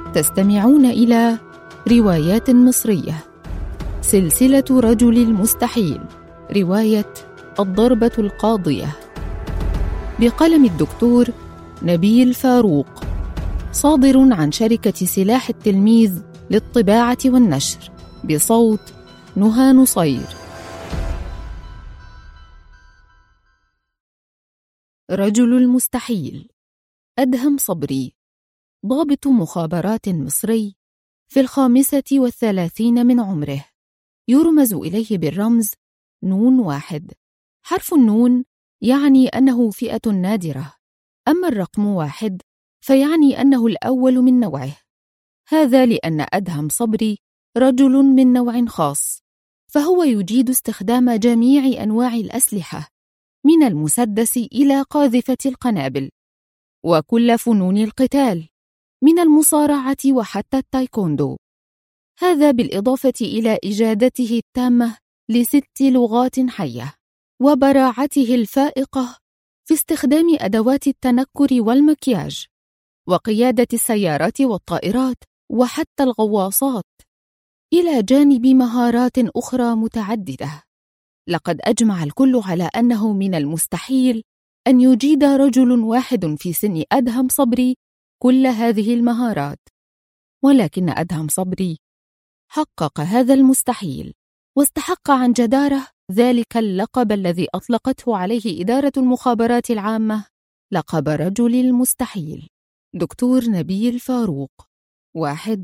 تستمعون إلى روايات مصرية، سلسلة رجل المستحيل، رواية الضربة القاضية، بقلم الدكتور نبيل فاروق، صادر عن شركة سلاح التلميذ للطباعة والنشر، بصوت نهى نصير. رجل المستحيل. أدهم صبري، ضابط مخابرات مصري في 35 من عمره، يرمز إليه بالرمز نون 1. حرف النون يعني أنه فئة نادرة، أما الرقم 1 فيعني أنه الأول من نوعه. هذا لأن أدهم صبري رجل من نوع خاص، فهو يجيد استخدام جميع أنواع الأسلحة من المسدس إلى قاذفة القنابل، وكل فنون القتال من المصارعة وحتى التايكوندو. هذا بالإضافة إلى إجادته التامة ل6 لغات حية، وبراعته الفائقة في استخدام أدوات التنكر والمكياج، وقيادة السيارات والطائرات وحتى الغواصات، إلى جانب مهارات أخرى متعددة. لقد أجمع الكل على أنه من المستحيل أن يجيد رجل واحد في سن أدهم صبري كل هذه المهارات، ولكن أدهم صبري حقق هذا المستحيل، واستحق عن جدارة ذلك اللقب الذي أطلقته عليه إدارة المخابرات العامة، لقب رجل المستحيل. دكتور نبيل فاروق. 1.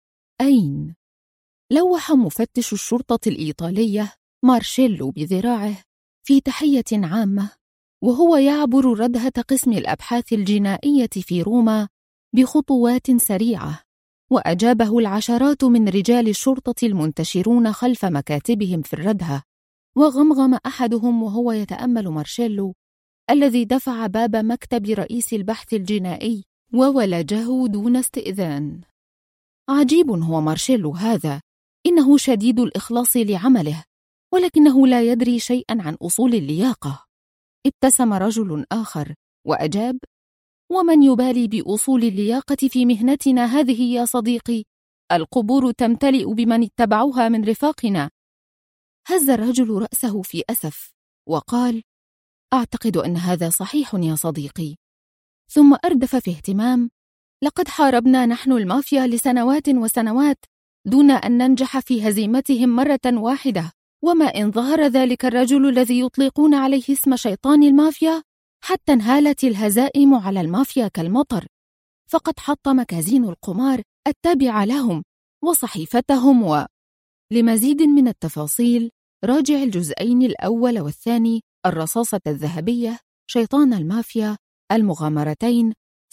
أين؟ لوح مفتش الشرطة الإيطالية مارشيلو بذراعه في تحية عامة وهو يعبر ردهة قسم الأبحاث الجنائية في روما بخطوات سريعة، وأجابه العشرات من رجال الشرطة المنتشرون خلف مكاتبهم في الردهة. وغمغم أحدهم وهو يتأمل مارشيلو الذي دفع باب مكتب رئيس البحث الجنائي وولجه دون استئذان. عجيب هو مارشيلو هذا، إنه شديد الإخلاص لعمله، ولكنه لا يدري شيئا عن أصول اللياقة. ابتسم رجل آخر وأجاب: ومن يبالي بأصول اللياقة في مهنتنا هذه يا صديقي؟ القبور تمتلئ بمن اتبعوها من رفاقنا. هز الرجل رأسه في أسف وقال: أعتقد أن هذا صحيح يا صديقي. ثم أردف في اهتمام: لقد حاربنا نحن المافيا لسنوات وسنوات دون أن ننجح في هزيمتهم مرة واحدة، وما إن ظهر ذلك الرجل الذي يطلقون عليه اسم شيطان المافيا حتى انهالت الهزائم على المافيا كالمطر، فقد حطم كازينو القمار التابع لهم وصحيفتهم. لمزيد من التفاصيل راجع الجزئين الأول والثاني: الرصاصة الذهبية، شيطان المافيا، المغامرتين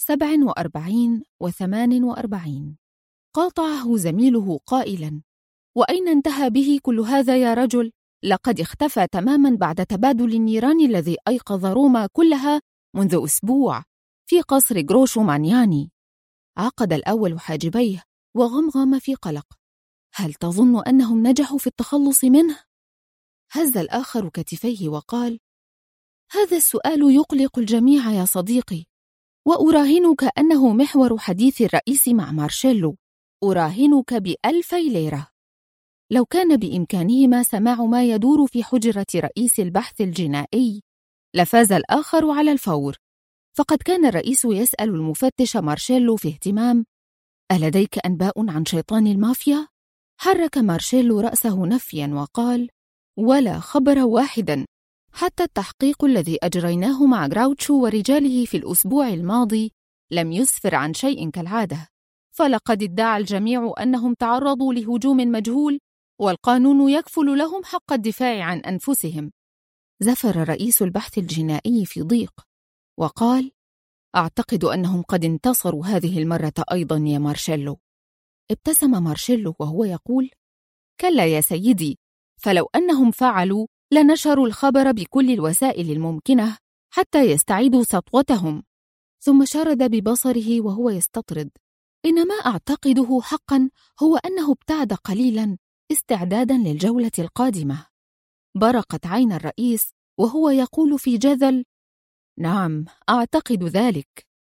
47 و48. قاطعه زميله قائلا: وأين انتهى به كل هذا يا رجل؟ لقد اختفى تماما بعد تبادل النيران الذي أيقظ روما كلها منذ أسبوع في قصر جروشو مانياني. عقد الأول حاجبيه وغمغم في قلق: هل تظن أنهم نجحوا في التخلص منه؟ هز الآخر كتفيه وقال: هذا السؤال يقلق الجميع يا صديقي، وأراهنك أنه محور حديث الرئيس مع مارشيلو. أراهنك ب2000 ليرة. لو كان بإمكانهما سماع ما يدور في حجرة رئيس البحث الجنائي لفاز الآخر على الفور، فقد كان الرئيس يسأل المفتش مارشيلو في اهتمام: ألديك أنباء عن شيطان المافيا؟ حرك مارشيلو رأسه نفيا وقال: ولا خبر واحدا، حتى التحقيق الذي أجريناه مع غراوتشو ورجاله في الأسبوع الماضي لم يسفر عن شيء كالعادة، فلقد ادعى الجميع أنهم تعرضوا لهجوم مجهول، والقانون يكفل لهم حق الدفاع عن أنفسهم. زفر رئيس البحث الجنائي في ضيق وقال: أعتقد أنهم قد انتصروا هذه المرة أيضا يا مارشيلو. ابتسم مارشيلو وهو يقول: كلا يا سيدي، فلو أنهم فعلوا لنشروا الخبر بكل الوسائل الممكنة حتى يستعيدوا سطوتهم. ثم شرد ببصره وهو يستطرد: إن ما أعتقده حقا هو أنه ابتعد قليلا استعدادا للجولة القادمة. برقت عين الرئيس وهو يقول في جذل: نعم، أعتقد ذلك.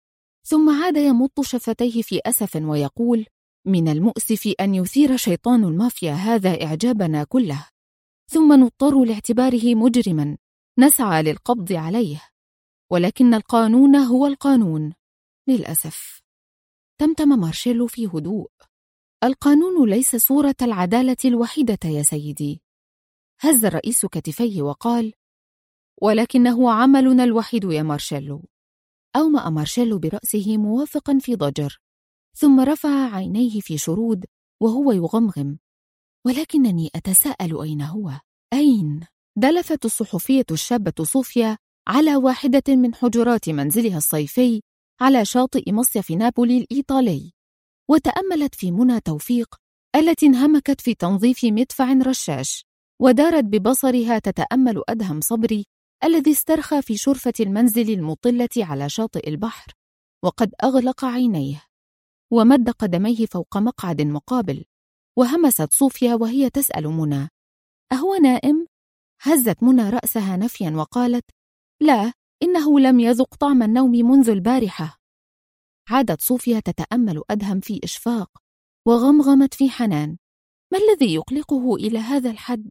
ثم عاد يمط شفتيه في أسف ويقول: من المؤسف أن يثير شيطان المافيا هذا إعجابنا كله، ثم نضطر لاعتباره مجرما نسعى للقبض عليه، ولكن القانون هو القانون للأسف. تمتم مارشيلو في هدوء: القانون ليس صورة العدالة الوحيدة يا سيدي. هز الرئيس كتفيه وقال: ولكنه عملنا الوحيد يا مارشيلو. أومأ مارشيلو برأسه موافقا في ضجر، ثم رفع عينيه في شرود وهو يغمغم: ولكنني أتساءل أين هو؟ أين؟ دلفت الصحفية الشابة صوفيا على واحدة من حجرات منزلها الصيفي على شاطئ مصيف نابولي الإيطالي، وتأملت في منى توفيق التي انهمكت في تنظيف مدفع رشاش، ودارت ببصرها تتأمل أدهم صبري الذي استرخى في شرفة المنزل المطلة على شاطئ البحر وقد أغلق عينيه ومد قدميه فوق مقعد مقابل. وهمست صوفيا وهي تسأل منى: أهو نائم؟ هزت منى رأسها نفيا وقالت: لا، إنه لم يذق طعم النوم منذ البارحة. عادت صوفيا تتأمل أدهم في إشفاق وغمغمت في حنان: ما الذي يقلقه إلى هذا الحد؟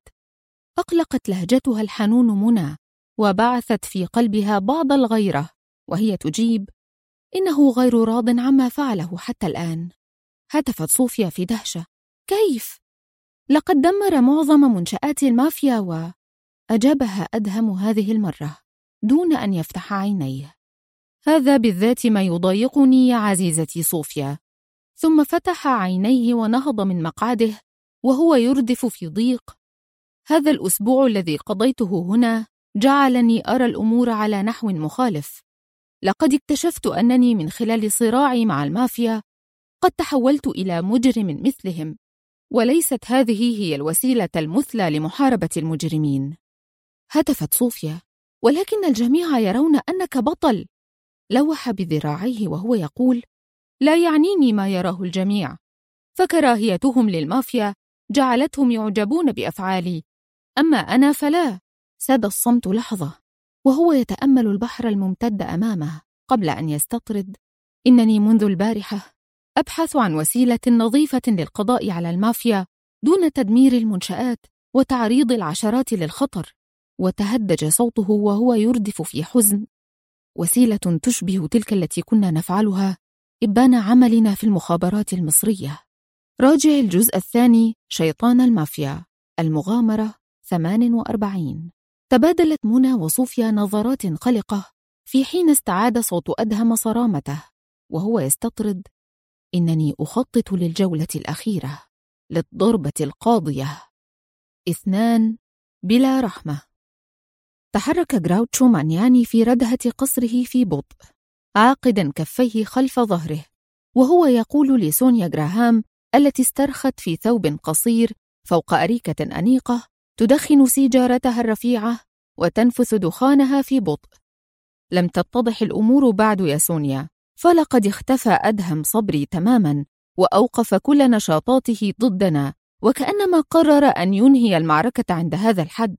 أقلقت لهجتها الحنون منى وبعثت في قلبها بعض الغيرة وهي تجيب: إنه غير راض عما فعله حتى الآن. هتفت صوفيا في دهشة: كيف؟ لقد دمر معظم منشآت المافيا. وأجابها أدهم هذه المرة دون أن يفتح عينيه: هذا بالذات ما يضايقني يا عزيزتي صوفيا. ثم فتح عينيه ونهض من مقعده وهو يردف في ضيق: هذا الأسبوع الذي قضيته هنا جعلني أرى الأمور على نحو مخالف. لقد اكتشفت أنني من خلال صراعي مع المافيا قد تحولت إلى مجرم مثلهم، وليست هذه هي الوسيلة المثلى لمحاربة المجرمين. هتفت صوفيا: ولكن الجميع يرون أنك بطل. لوح بذراعيه وهو يقول: لا يعنيني ما يراه الجميع، فكراهيتهم للمافيا جعلتهم يعجبون بأفعالي، أما أنا فلا. ساد الصمت لحظة وهو يتأمل البحر الممتد أمامه قبل أن يستطرد: إنني منذ البارحة أبحث عن وسيلة نظيفة للقضاء على المافيا دون تدمير المنشآت وتعريض العشرات للخطر. وتهدج صوته وهو يردف في حزن: وسيلة تشبه تلك التي كنا نفعلها إبان عملنا في المخابرات المصرية. راجع الجزء الثاني: شيطان المافيا، المغامرة 48. تبادلت منى وصوفيا نظرات قلقة في حين استعاد صوت أدهم صرامته وهو يستطرد: إنني أخطط للجولة الأخيرة، للضربة القاضية. 2 بلا رحمة. تحرك غراوتشو مانياني في ردهة قصره في بطء، عاقدا كفيه خلف ظهره وهو يقول لسونيا غراهام التي استرخت في ثوب قصير فوق أريكة أنيقة تدخن سيجارتها الرفيعة وتنفث دخانها في بطء: لم تتضح الأمور بعد يا سونيا، فلقد اختفى أدهم صبري تماما وأوقف كل نشاطاته ضدنا، وكأنما قرر أن ينهي المعركة عند هذا الحد.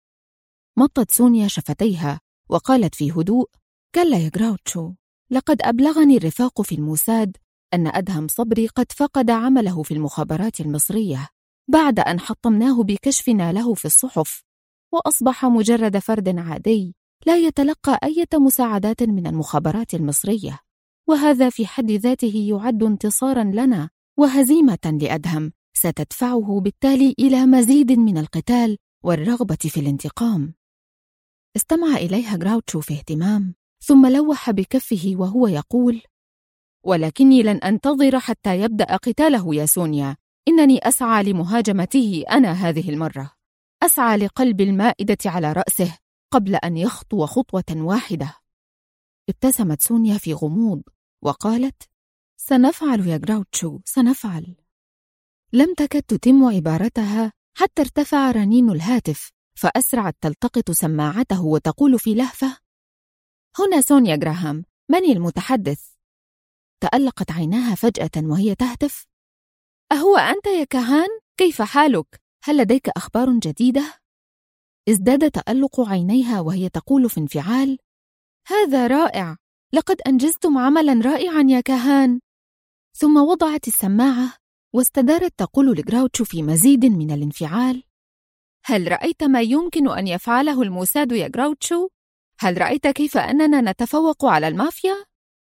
مطت سونيا شفتيها وقالت في هدوء: كلا يا غراوتشو، لقد أبلغني الرفاق في الموساد أن أدهم صبري قد فقد عمله في المخابرات المصرية بعد أن حطمناه بكشفنا له في الصحف، وأصبح مجرد فرد عادي لا يتلقى أي مساعدات من المخابرات المصرية، وهذا في حد ذاته يعد انتصارا لنا وهزيمة لأدهم ستدفعه بالتالي إلى مزيد من القتال والرغبة في الانتقام. استمع إليها غراوتشو في اهتمام ثم لوح بكفه وهو يقول: ولكني لن أنتظر حتى يبدأ قتاله يا سونيا، إنني أسعى لمهاجمته أنا هذه المرة، أسعى لقلب المائدة على رأسه قبل أن يخطو خطوة واحدة. ابتسمت سونيا في غموض وقالت: سنفعل يا غراوتشو، سنفعل. لم تكد تتم عبارتها حتى ارتفع رنين الهاتف، فأسرعت تلتقط سماعته وتقول في لهفة: هنا سونيا غراهام، من المتحدث؟ تألقت عيناها فجأة وهي تهتف: أهو أنت يا كهان؟ كيف حالك؟ هل لديك أخبار جديدة؟ ازداد تألق عينيها وهي تقول في انفعال: هذا رائع، لقد أنجزتم عملا رائعا يا كهان. ثم وضعت السماعة واستدارت تقول لغراوتشو في مزيد من الانفعال: هل رأيت ما يمكن أن يفعله الموساد يا غراوتشو؟ هل رأيت كيف أننا نتفوق على المافيا؟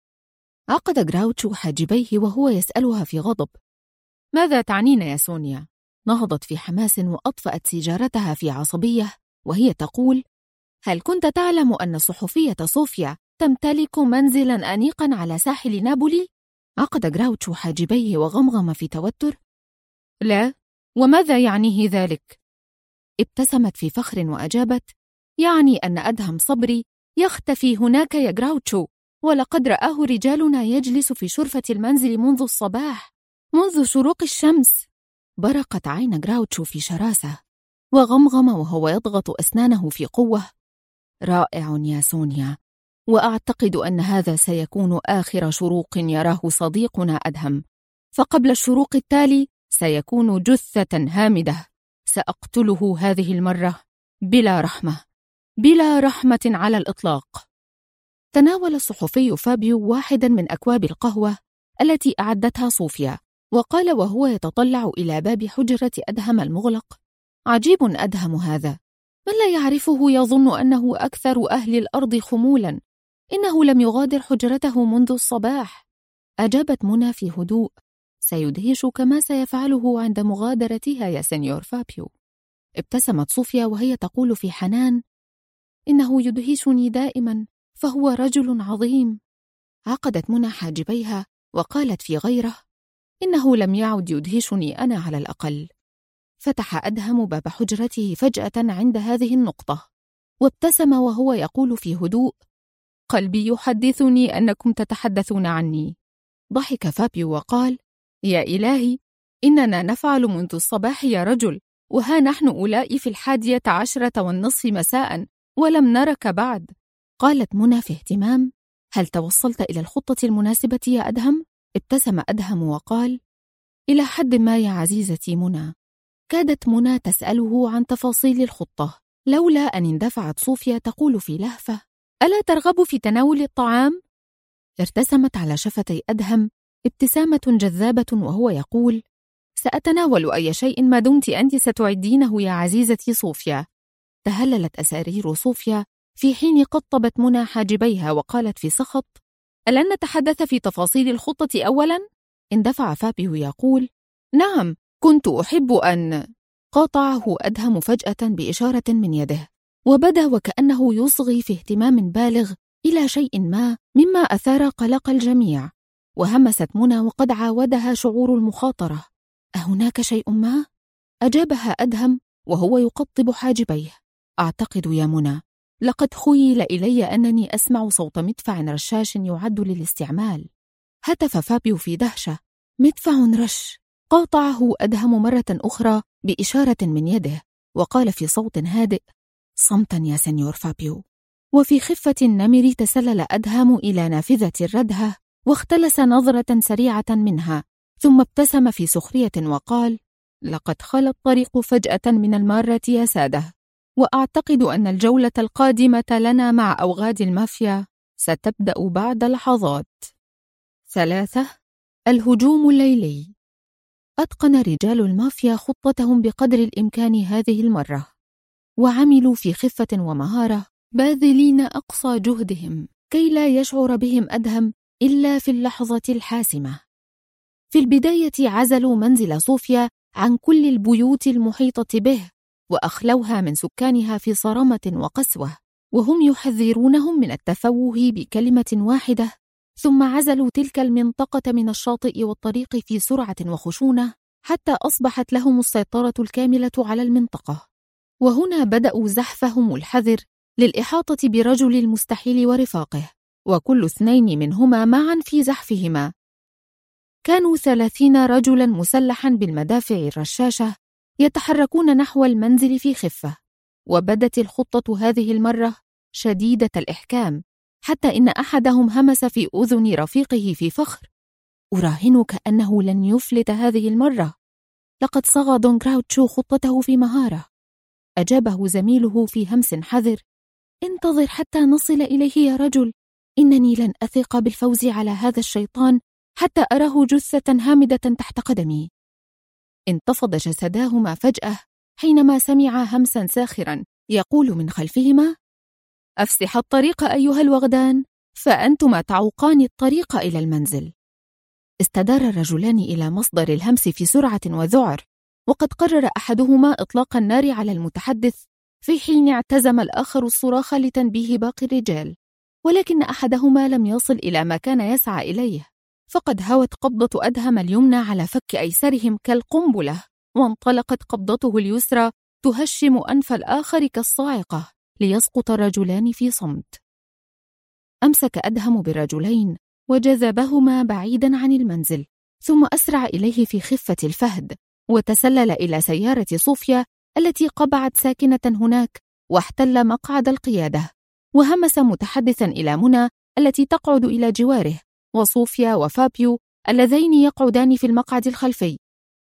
عقد غراوتشو حاجبيه وهو يسألها في غضب: ماذا تعنين يا سونيا؟ نهضت في حماس وأطفأت سيجارتها في عصبية وهي تقول: هل كنت تعلم أن الصحفية صوفيا تمتلك منزلاً أنيقاً على ساحل نابولي؟ عقد غراوتشو حاجبيه وغمغم في توتر: لا، وماذا يعنيه ذلك؟ ابتسمت في فخر وأجابت: يعني أن أدهم صبري يختفي هناك يا غراوتشو، ولقد رآه رجالنا يجلس في شرفة المنزل منذ الصباح، منذ شروق الشمس. برقت عين غراوتشو في شراسة وغمغم وهو يضغط أسنانه في قوة: رائع يا سونيا، وأعتقد أن هذا سيكون آخر شروق يراه صديقنا أدهم، فقبل الشروق التالي سيكون جثة هامدة سأقتله هذه المرة بلا رحمة، بلا رحمة على الإطلاق. تناول الصحفي فابيو واحدا من أكواب القهوة التي أعدتها صوفيا، وقال وهو يتطلع إلى باب حجرة أدهم المغلق: عجيب أدهم هذا، من لا يعرفه يظن أنه أكثر أهل الأرض خمولا، إنه لم يغادر حجرته منذ الصباح. أجابت منى في هدوء: سيدهش كما سيفعله عند مغادرتها يا سينيور فابيو. ابتسمت صوفيا وهي تقول في حنان: إنه يدهشني دائما، فهو رجل عظيم. عقدت منى حاجبيها وقالت في غيره: إنه لم يعد يدهشني أنا على الأقل. فتح أدهم باب حجرته فجأة عند هذه النقطة، وابتسم وهو يقول في هدوء: قلبي يحدثني أنكم تتحدثون عني. ضحك فابيو وقال: يا إلهي، إننا نفعل منذ الصباح يا رجل، وها نحن أولئك في 11:10 مساء ولم نرك بعد. قالت منى في اهتمام: هل توصلت إلى الخطة المناسبة يا أدهم؟ ابتسم أدهم وقال: إلى حد ما يا عزيزتي منى. كادت منى تسأله عن تفاصيل الخطة، لولا أن اندفعت صوفيا تقول في لهفة: ألا ترغب في تناول الطعام؟ ارتسمت على شفتي أدهم ابتسامة جذابة وهو يقول: سأتناول أي شيء ما دمت أنت ستعدينه يا عزيزتي صوفيا. تهللت أسارير صوفيا في حين قطبت منى حاجبيها وقالت في سخط: ألن نتحدث في تفاصيل الخطة أولا؟ اندفع فابيو يقول: نعم، كنت أحب أن... قاطعه أدهم فجأة بإشارة من يده، وبدا وكأنه يصغي في اهتمام بالغ إلى شيء ما مما أثار قلق الجميع. وهمست منى وقد عاودها شعور المخاطرة: أهناك شيء ما؟ أجابها أدهم وهو يقطب حاجبيه: أعتقد يا منى، لقد خيل إلي أنني أسمع صوت مدفع رشاش يعد للاستعمال. هتف فابيو في دهشة: مدفع رش! قاطعه أدهم مرة أخرى بإشارة من يده، وقال في صوت هادئ: صمتا يا سينيور فابيو. وفي خفة النمر تسلل أدهم إلى نافذة الردهة واختلس نظرة سريعة منها، ثم ابتسم في سخرية وقال: لقد خلى الطريق فجأة من المارة يا سادة، وأعتقد أن الجولة القادمة لنا مع أوغاد المافيا ستبدأ بعد لحظات. 3. الهجوم الليلي. أتقن رجال المافيا خطتهم بقدر الإمكان هذه المرة، وعملوا في خفة ومهارة، باذلين أقصى جهدهم كي لا يشعر بهم أدهم إلا في اللحظة الحاسمة. في البداية عزلوا منزل صوفيا عن كل البيوت المحيطة به، وأخلوها من سكانها في صرامة وقسوة، وهم يحذرونهم من التفوه بكلمة واحدة. ثم عزلوا تلك المنطقة من الشاطئ والطريق في سرعة وخشونة، حتى أصبحت لهم السيطرة الكاملة على المنطقة. وهنا بدأوا زحفهم الحذر للإحاطة برجل المستحيل ورفاقه، وكل اثنين منهما معا في زحفهما. كانوا 30 رجلا مسلحا بالمدافع الرشاشة يتحركون نحو المنزل في خفة، وبدت الخطة هذه المرة شديدة الإحكام، حتى إن أحدهم همس في أذن رفيقه في فخر: أراهنك أنه لن يفلت هذه المرة، لقد صاغ دون غراوتشو خطته في مهارة. أجابه زميله في همس حذر: انتظر حتى نصل إليه يا رجل، إنني لن أثق بالفوز على هذا الشيطان حتى أراه جثة هامدة تحت قدمي. انتفض جسداهما فجأة حينما سمع همسا ساخرا يقول من خلفهما: أفسح الطريق أيها الوغدان، فأنتما تعوقان الطريق إلى المنزل. استدار الرجلان إلى مصدر الهمس في سرعة وذعر، وقد قرر أحدهما إطلاق النار على المتحدث، في حين اعتزم الآخر الصراخ لتنبيه باقي الرجال، ولكن أحدهما لم يصل إلى ما كان يسعى إليه، فقد هوت قبضة أدهم اليمنى على فك أيسرهم كالقنبلة، وانطلقت قبضته اليسرى تهشم أنف الآخر كالصاعقة، ليسقط الرجلان في صمت. أمسك أدهم بالرجلين وجذبهما بعيدا عن المنزل، ثم أسرع إليه في خفة الفهد، وتسلل إلى سيارة صوفيا التي قبعت ساكنة هناك، واحتل مقعد القيادة، وهمس متحدثا إلى منى التي تقعد إلى جواره، وصوفيا وفابيو اللذين يقعدان في المقعد الخلفي: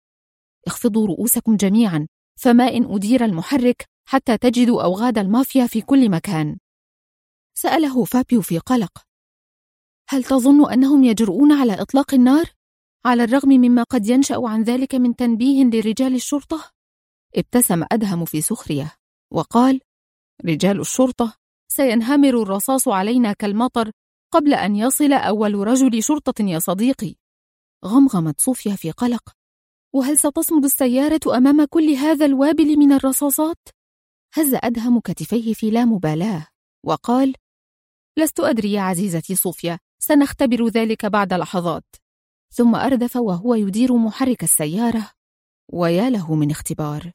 اخفضوا رؤوسكم جميعا، فما إن أدير المحرك حتى تجدوا أوغاد المافيا في كل مكان. سأله فابيو في قلق: هل تظن أنهم يجرؤون على إطلاق النار؟ على الرغم مما قد ينشأ عن ذلك من تنبيه لرجال الشرطة؟ ابتسم أدهم في سخرية وقال: رجال الشرطة؟ سينهمر الرصاص علينا كالمطر قبل أن يصل أول رجل شرطة يا صديقي. غمغمت صوفيا في قلق: وهل ستصمد السيارة أمام كل هذا الوابل من الرصاصات؟ هز أدهم كتفيه في لا مبالاة وقال: لست أدري يا عزيزتي صوفيا، سنختبر ذلك بعد لحظات. ثم أردف وهو يدير محرك السيارة، ويا له من اختبار.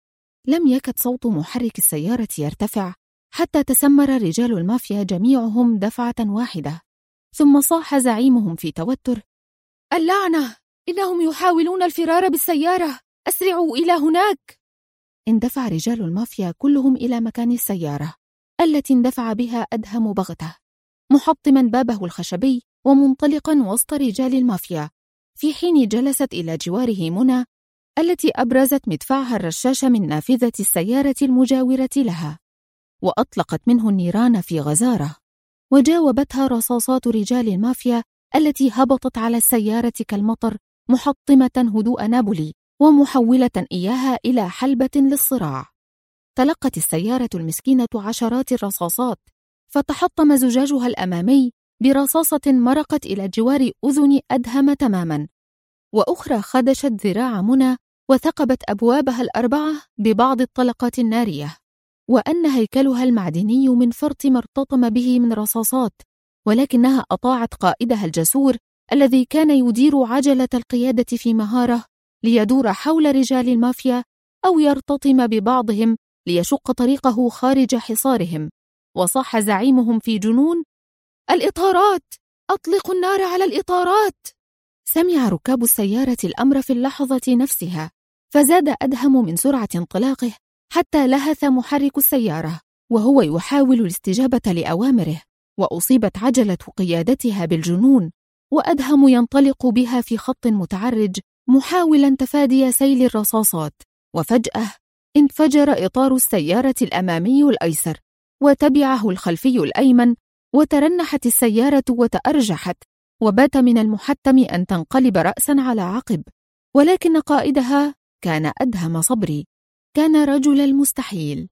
لم يكد صوت محرك السيارة يرتفع حتى تسمر رجال المافيا جميعهم دفعة واحدة، ثم صاح زعيمهم في توتر: اللعنة! إنهم يحاولون الفرار بالسيارة، أسرعوا إلى هناك! اندفع رجال المافيا كلهم إلى مكان السيارة التي اندفع بها أدهم بغته، محطما بابه الخشبي ومنطلقا وسط رجال المافيا، في حين جلست إلى جواره منى التي أبرزت مدفعها الرشاش من نافذة السيارة المجاورة لها، وأطلقت منه النيران في غزارة، وجاوبتها رصاصات رجال المافيا التي هبطت على السيارة كالمطر، محطمة هدوء نابولي ومحولة إياها إلى حلبة للصراع. تلقت السيارة المسكينة عشرات الرصاصات، فتحطم زجاجها الأمامي برصاصة مرقت إلى جوار أذن أدهم تماما، وأخرى خدشت ذراع منى وثقبت أبوابها الأربعة ببعض الطلقات النارية، وأن هيكلها المعدني من فرط ما ارتطم به من رصاصات، ولكنها أطاعت قائدها الجسور الذي كان يدير عجلة القيادة في مهارة، ليدور حول رجال المافيا أو يرتطم ببعضهم ليشق طريقه خارج حصارهم. وصاح زعيمهم في جنون: الإطارات! أطلقوا النار على الإطارات! سمع ركاب السيارة الأمر في اللحظة نفسها، فزاد أدهم من سرعة انطلاقه حتى لهث محرك السيارة وهو يحاول الاستجابة لأوامره، وأصيبت عجلة قيادتها بالجنون، وأدهم ينطلق بها في خط متعرج محاولا تفادي سيل الرصاصات، وفجأة انفجر إطار السيارة الأمامي الأيسر، وتبعه الخلفي الأيمن، وترنحت السيارة وتأرجحت، وبات من المحتم أن تنقلب رأسا على عقب، ولكن قائدها كان أدهم صبري، كان رجل المستحيل.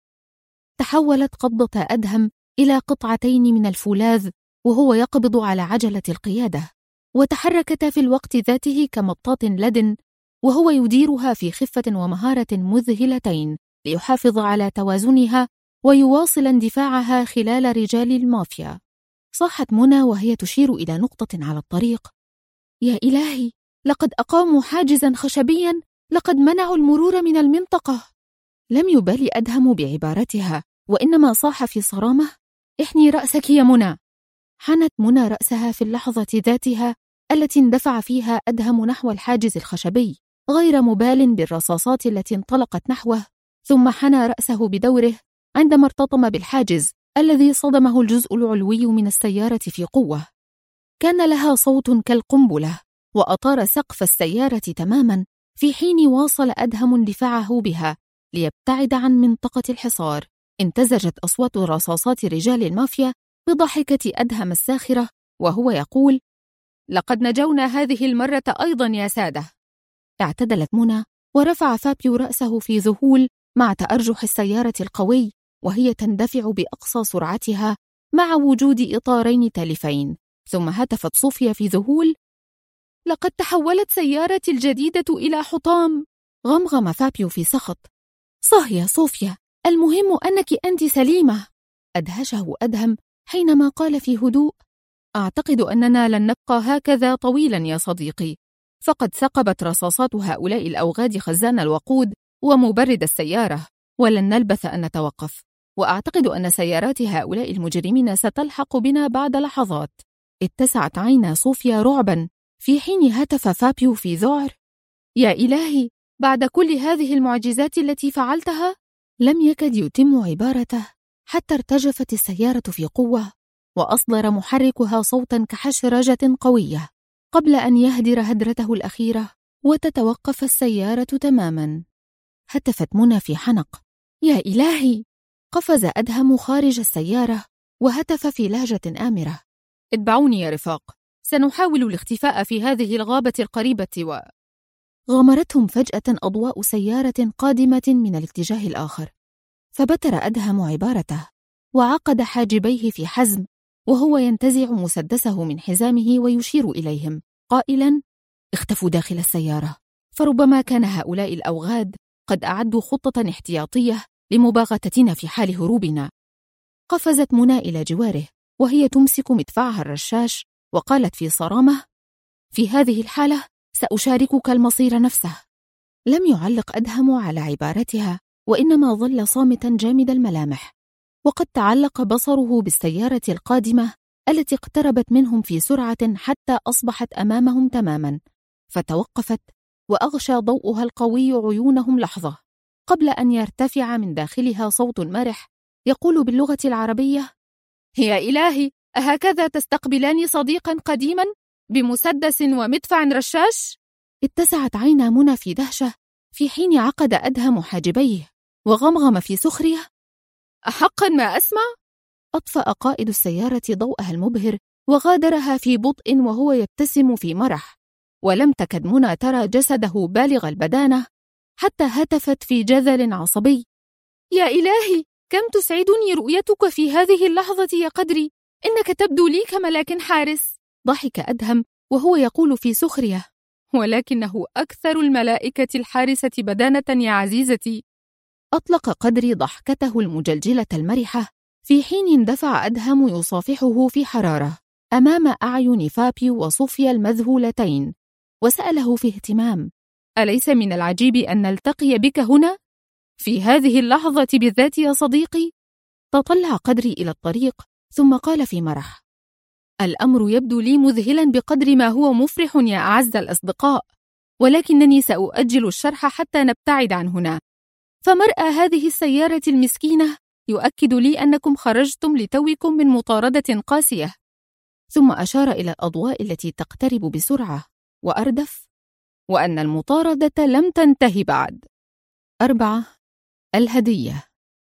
تحولت قبضة أدهم إلى قطعتين من الفولاذ وهو يقبض على عجلة القيادة، وتحركتا في الوقت ذاته كمطاط لدن، وهو يديرها في خفة ومهارة مذهلتين ليحافظ على توازنها ويواصل اندفاعها خلال رجال المافيا. صاحت منى وهي تشير إلى نقطة على الطريق: يا إلهي، لقد أقاموا حاجزا خشبيا، لقد منعوا المرور من المنطقة. لم يبالي أدهم بعبارتها، وإنما صاح في صرامة: احني رأسك يا منى. حنت منى رأسها في اللحظة ذاتها التي اندفع فيها أدهم نحو الحاجز الخشبي، غير مبال بالرصاصات التي انطلقت نحوه، ثم حنى رأسه بدوره عندما ارتطم بالحاجز الذي صدمه الجزء العلوي من السيارة في قوة. كان لها صوت كالقنبلة، وأطار سقف السيارة تماما، في حين واصل أدهم اندفاعه بها ليبتعد عن منطقة الحصار. امتزجت أصوات رصاصات رجال المافيا بضحكة أدهم الساخرة وهو يقول: لقد نجونا هذه المرة أيضا يا سادة. اعتدلت منى ورفع فابيو رأسه في ذهول مع تأرجح السيارة القوي وهي تندفع بأقصى سرعتها مع وجود إطارين تالفين. ثم هتفت صوفيا في ذهول: لقد تحولت سيارتي الجديدة إلى حطام. غمغم فابيو في سخط: صح يا صوفيا، المهم أنت سليمة. أدهشه أدهم حينما قال في هدوء: أعتقد أننا لن نبقى هكذا طويلا يا صديقي، فقد ثقبت رصاصات هؤلاء الأوغاد خزان الوقود ومبرد السيارة، ولن نلبث أن نتوقف، وأعتقد أن سيارات هؤلاء المجرمين ستلحق بنا بعد لحظات. اتسعت عينا صوفيا رعبا في حين هتف فابيو في ذعر: يا إلهي، بعد كل هذه المعجزات التي فعلتها؟ لم يكد يتم عبارته حتى ارتجفت السيارة في قوة وأصدر محركها صوتا كحشرجة قوية قبل أن يهدر هدرته الأخيرة وتتوقف السيارة تماما. هتفت منى في حنق: يا إلهي! قفز أدهم خارج السيارة وهتف في لهجة آمرة: اتبعوني يا رفاق، سنحاول الاختفاء في هذه الغابة القريبة. غمرتهم فجأة أضواء سيارة قادمة من الاتجاه الآخر، فبتر أدهم عبارته وعقد حاجبيه في حزم وهو ينتزع مسدسه من حزامه ويشير إليهم قائلا: اختفوا داخل السيارة، فربما كان هؤلاء الأوغاد قد أعدوا خطة احتياطية لمباغتتنا في حال هروبنا. قفزت منى إلى جواره وهي تمسك مدفعها الرشاش وقالت في صرامة: في هذه الحالة سأشاركك المصير نفسه. لم يعلق أدهم على عبارتها، وإنما ظل صامتا جامد الملامح، وقد تعلق بصره بالسيارة القادمة التي اقتربت منهم في سرعة حتى أصبحت أمامهم تماما، فتوقفت وأغشى ضوءها القوي عيونهم لحظة قبل أن يرتفع من داخلها صوت مرح يقول باللغة العربية: يا إلهي، أهكذا تستقبلان صديقا قديما بمسدس ومدفع رشاش؟ اتسعت عينا منى في دهشة في حين عقد أدهم حاجبيه وغمغم في سخرية: أحقا ما أسمع؟ أطفأ قائد السيارة ضوءها المبهر وغادرها في بطء وهو يبتسم في مرح، ولم تكد منى ترى جسده بالغ البدانة حتى هتفت في جذل عصبي: يا إلهي، كم تسعدني رؤيتك في هذه اللحظة يا قدري، إنك تبدو لي كملاك حارس. ضحك أدهم وهو يقول في سخرية: ولكنه أكثر الملائكة الحارسة بدانة يا عزيزتي. أطلق قدري ضحكته المجلجلة المرحة في حين اندفع أدهم يصافحه في حرارة أمام أعين فابيو وصوفيا المذهولتين، وسأله في اهتمام: أليس من العجيب أن نلتقي بك هنا في هذه اللحظة بالذات يا صديقي؟ تطلع قدري إلى الطريق ثم قال في مرح: الأمر يبدو لي مذهلا بقدر ما هو مفرح يا أعز الأصدقاء، ولكنني سأؤجل الشرح حتى نبتعد عن هنا، فمرأى هذه السيارة المسكينة يؤكد لي أنكم خرجتم لتوكم من مطاردة قاسية. ثم أشار إلى الأضواء التي تقترب بسرعة وأردف: وأن المطاردة لم تنتهي بعد. 4. الهدية.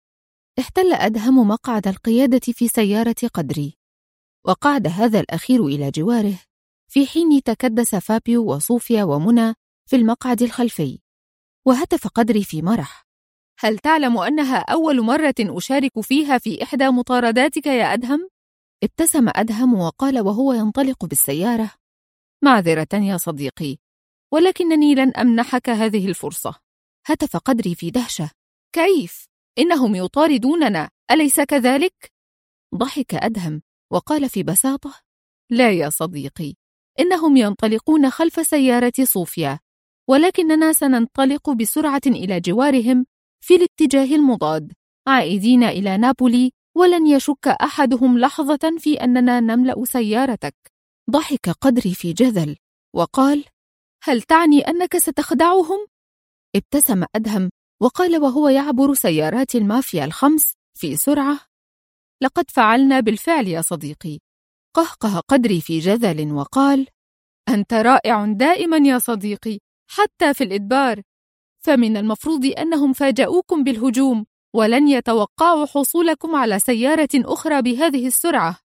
احتل أدهم مقعد القيادة في سيارة قدري، وقعد هذا الأخير إلى جواره في حين تكدس فابيو وصوفيا ومنى في المقعد الخلفي، وهتف قدري في مرح: هل تعلم أنها أول مرة أشارك فيها في إحدى مطارداتك يا أدهم؟ ابتسم أدهم وقال وهو ينطلق بالسيارة: معذرة يا صديقي، ولكنني لن أمنحك هذه الفرصة. هتف قدري في دهشة: كيف؟ إنهم يطاردوننا، أليس كذلك؟ ضحك أدهم وقال في بساطة: لا يا صديقي، إنهم ينطلقون خلف سيارة صوفيا، ولكننا سننطلق بسرعة إلى جوارهم في الاتجاه المضاد عائدين إلى نابولي، ولن يشك أحدهم لحظة في أننا نملأ سيارتك. ضحك قدري في جذل وقال: هل تعني أنك ستخدعهم؟ ابتسم أدهم وقال وهو يعبر سيارات المافيا الخمس في سرعة: لقد فعلنا بالفعل يا صديقي. قهقه قدري في جذل وقال: أنت رائع دائما يا صديقي، حتى في الإدبار، فمن المفروض أنهم فاجأوكم بالهجوم ولن يتوقعوا حصولكم على سيارة أخرى بهذه السرعة.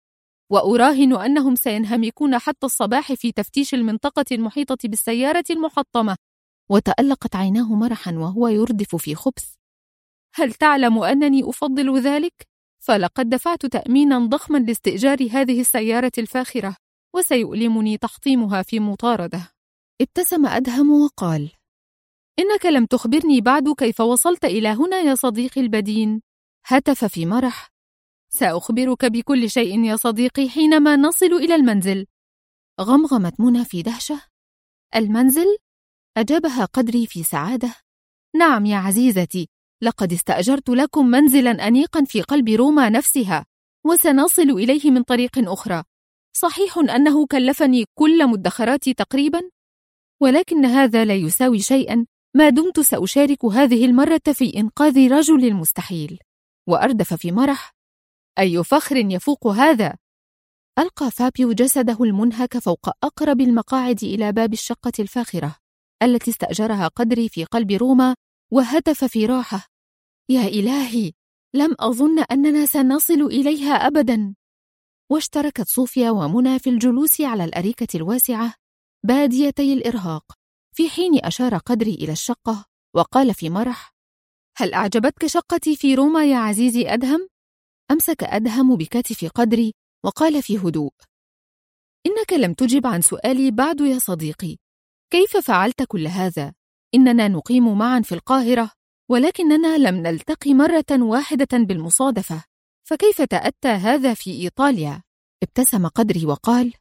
وأراهن أنهم سينهمكون حتى الصباح في تفتيش المنطقة المحيطة بالسيارة المحطمة. وتألقت عيناه مرحا وهو يردف في خبث. هل تعلم أنني أفضل ذلك؟ فلقد دفعت تأمينا ضخما لاستئجار هذه السيارة الفاخرة، وسيؤلمني تحطيمها في مطاردة. ابتسم أدهم وقال: إنك لم تخبرني بعد كيف وصلت إلى هنا يا صديقي البدين. هتف في مرح: سأخبرك بكل شيء يا صديقي حينما نصل إلى المنزل. غمغمت منى في دهشة. المنزل؟ أجابها قدري في سعادة. نعم يا عزيزتي، لقد استأجرت لكم منزلا أنيقا في قلب روما نفسها، وسنصل إليه من طريق أخرى. صحيح أنه كلفني كل مدخراتي تقريبا، ولكن هذا لا يساوي شيئا ما دمت سأشارك هذه المرة في إنقاذ رجل المستحيل. وأردف في مرح: أي فخر يفوق هذا؟ ألقى فابيو جسده المنهك فوق أقرب المقاعد إلى باب الشقة الفاخرة التي استأجرها قدري في قلب روما، وهتف في راحة: يا إلهي، لم أظن أننا سنصل إليها أبدا. واشتركت صوفيا ومنى في الجلوس على الأريكة الواسعة باديتي الإرهاق، في حين أشار قدري إلى الشقة وقال في مرح: هل أعجبتك شقتي في روما يا عزيزي أدهم؟ أمسك أدهم بكتف قدري وقال في هدوء: إنك لم تجب عن سؤالي بعد يا صديقي. كيف فعلت كل هذا؟ إننا نقيم معا في القاهرة، ولكننا لم نلتقي مرة واحدة بالمصادفة، فكيف تأتى هذا في إيطاليا؟ ابتسم قدري وقال: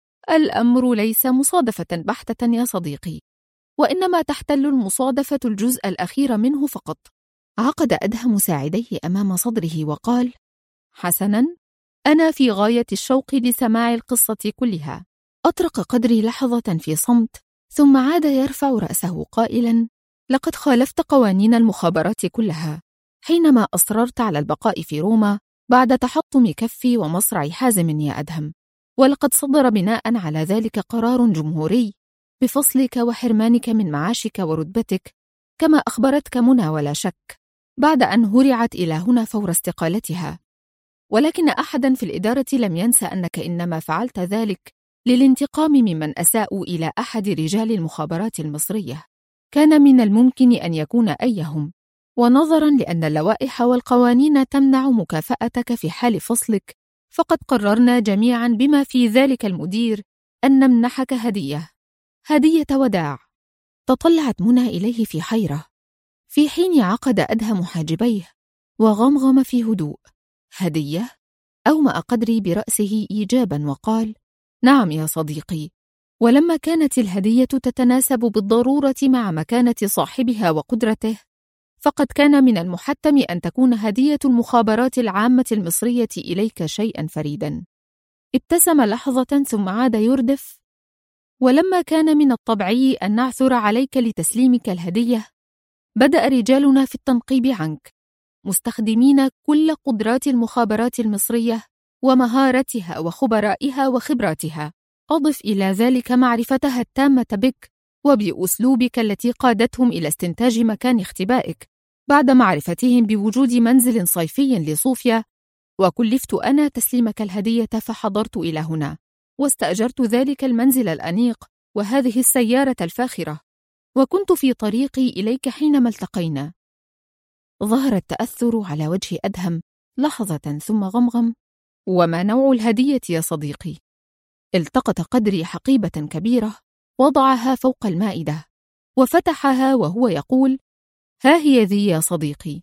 الأمر ليس مصادفة بحتة يا صديقي، وإنما تحتل المصادفة الجزء الأخير منه فقط. عقد أدهم ساعديه أمام صدره وقال: حسناً، أنا في غاية الشوق لسماع القصة كلها. أطرق قدري لحظة في صمت، ثم عاد يرفع رأسه قائلاً: لقد خالفت قوانين المخابرات كلها حينما أصررت على البقاء في روما بعد تحطم كفي ومصرع حازم يا أدهم، ولقد صدر بناء على ذلك قرار جمهوري بفصلك وحرمانك من معاشك ورتبتك، كما أخبرتك منى ولا شك، بعد أن هرعت إلى هنا فور استقالتها. ولكن أحدا في الإدارة لم ينسى أنك إنما فعلت ذلك للانتقام ممن أساءوا إلى أحد رجال المخابرات المصرية، كان من الممكن أن يكون أيهم، ونظرا لأن اللوائح والقوانين تمنع مكافأتك في حال فصلك، فقد قررنا جميعا بما في ذلك المدير أن نمنحك هدية وداع. تطلعت منى إليه في حيرة، في حين عقد أدهم حاجبيه وغمغم في هدوء: هدية؟ أومأ قدري برأسه إيجابا وقال: نعم يا صديقي، ولما كانت الهدية تتناسب بالضرورة مع مكانة صاحبها وقدرته، فقد كان من المحتم أن تكون هدية المخابرات العامة المصرية إليك شيئا فريدا. ابتسم لحظة ثم عاد يردف: ولما كان من الطبيعي أن نعثر عليك لتسليمك الهدية، بدأ رجالنا في التنقيب عنك، مستخدمين كل قدرات المخابرات المصرية ومهارتها وخبرائها وخبراتها. أضف إلى ذلك معرفتها التامة بك وبأسلوبك التي قادتهم إلى استنتاج مكان اختبائك بعد معرفتهم بوجود منزل صيفي لصوفيا. وكلفت أنا تسليمك الهدية، فحضرت إلى هنا واستأجرت ذلك المنزل الأنيق وهذه السيارة الفاخرة، وكنت في طريقي إليك حينما التقينا. ظهر التأثر على وجه أدهم لحظة ثم غمغم: وما نوع الهدية يا صديقي؟ التقط قدري حقيبة كبيرة وضعها فوق المائدة وفتحها وهو يقول: ها هي ذي يا صديقي.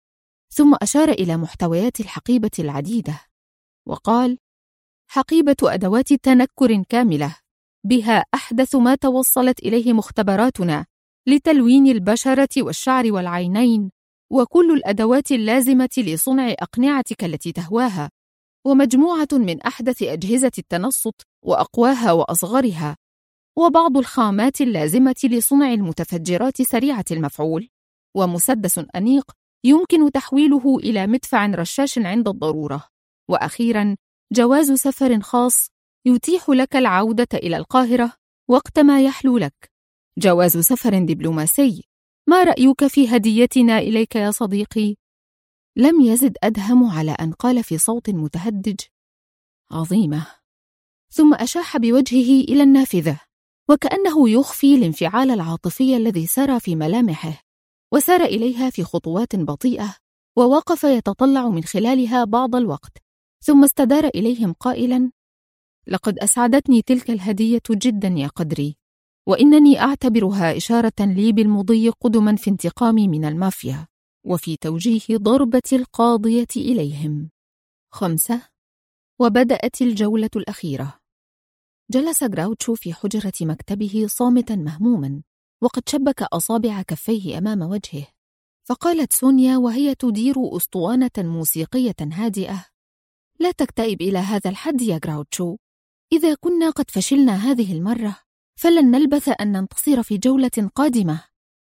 ثم أشار إلى محتويات الحقيبة العديدة وقال: حقيبة أدوات تنكر كاملة، بها أحدث ما توصلت إليه مختبراتنا لتلوين البشرة والشعر والعينين، وكل الأدوات اللازمة لصنع أقنعتك التي تهواها، ومجموعة من أحدث أجهزة التنصت وأقواها وأصغرها، وبعض الخامات اللازمة لصنع المتفجرات سريعة المفعول، ومسدس أنيق يمكن تحويله إلى مدفع رشاش عند الضرورة، وأخيراً جواز سفر خاص يتيح لك العودة إلى القاهرة وقت ما يحلو لك، جواز سفر دبلوماسي. ما رأيك في هديتنا إليك يا صديقي؟ لم يزد أدهم على أن قال في صوت متهدج: عظيمة. ثم أشاح بوجهه إلى النافذة، وكأنه يخفي الانفعال العاطفي الذي سرى في ملامحه، وسار إليها في خطوات بطيئة، ووقف يتطلع من خلالها بعض الوقت، ثم استدار إليهم قائلاً: لقد أسعدتني تلك الهدية جداً يا قدري، وإنني أعتبرها إشارة لي بالمضي قدماً في انتقامي من المافيا، وفي توجيه ضربة القاضية إليهم. 5. وبدأت الجولة الأخيرة. جلس غراوتشو في حجرة مكتبه صامتاً مهموماً، وقد شبك أصابع كفيه أمام وجهه. فقالت سونيا وهي تدير أسطوانة موسيقية هادئة: لا تكتئب إلى هذا الحد يا غراوتشو. إذا كنا قد فشلنا هذه المرة، فلن نلبث أن ننتصر في جولة قادمة.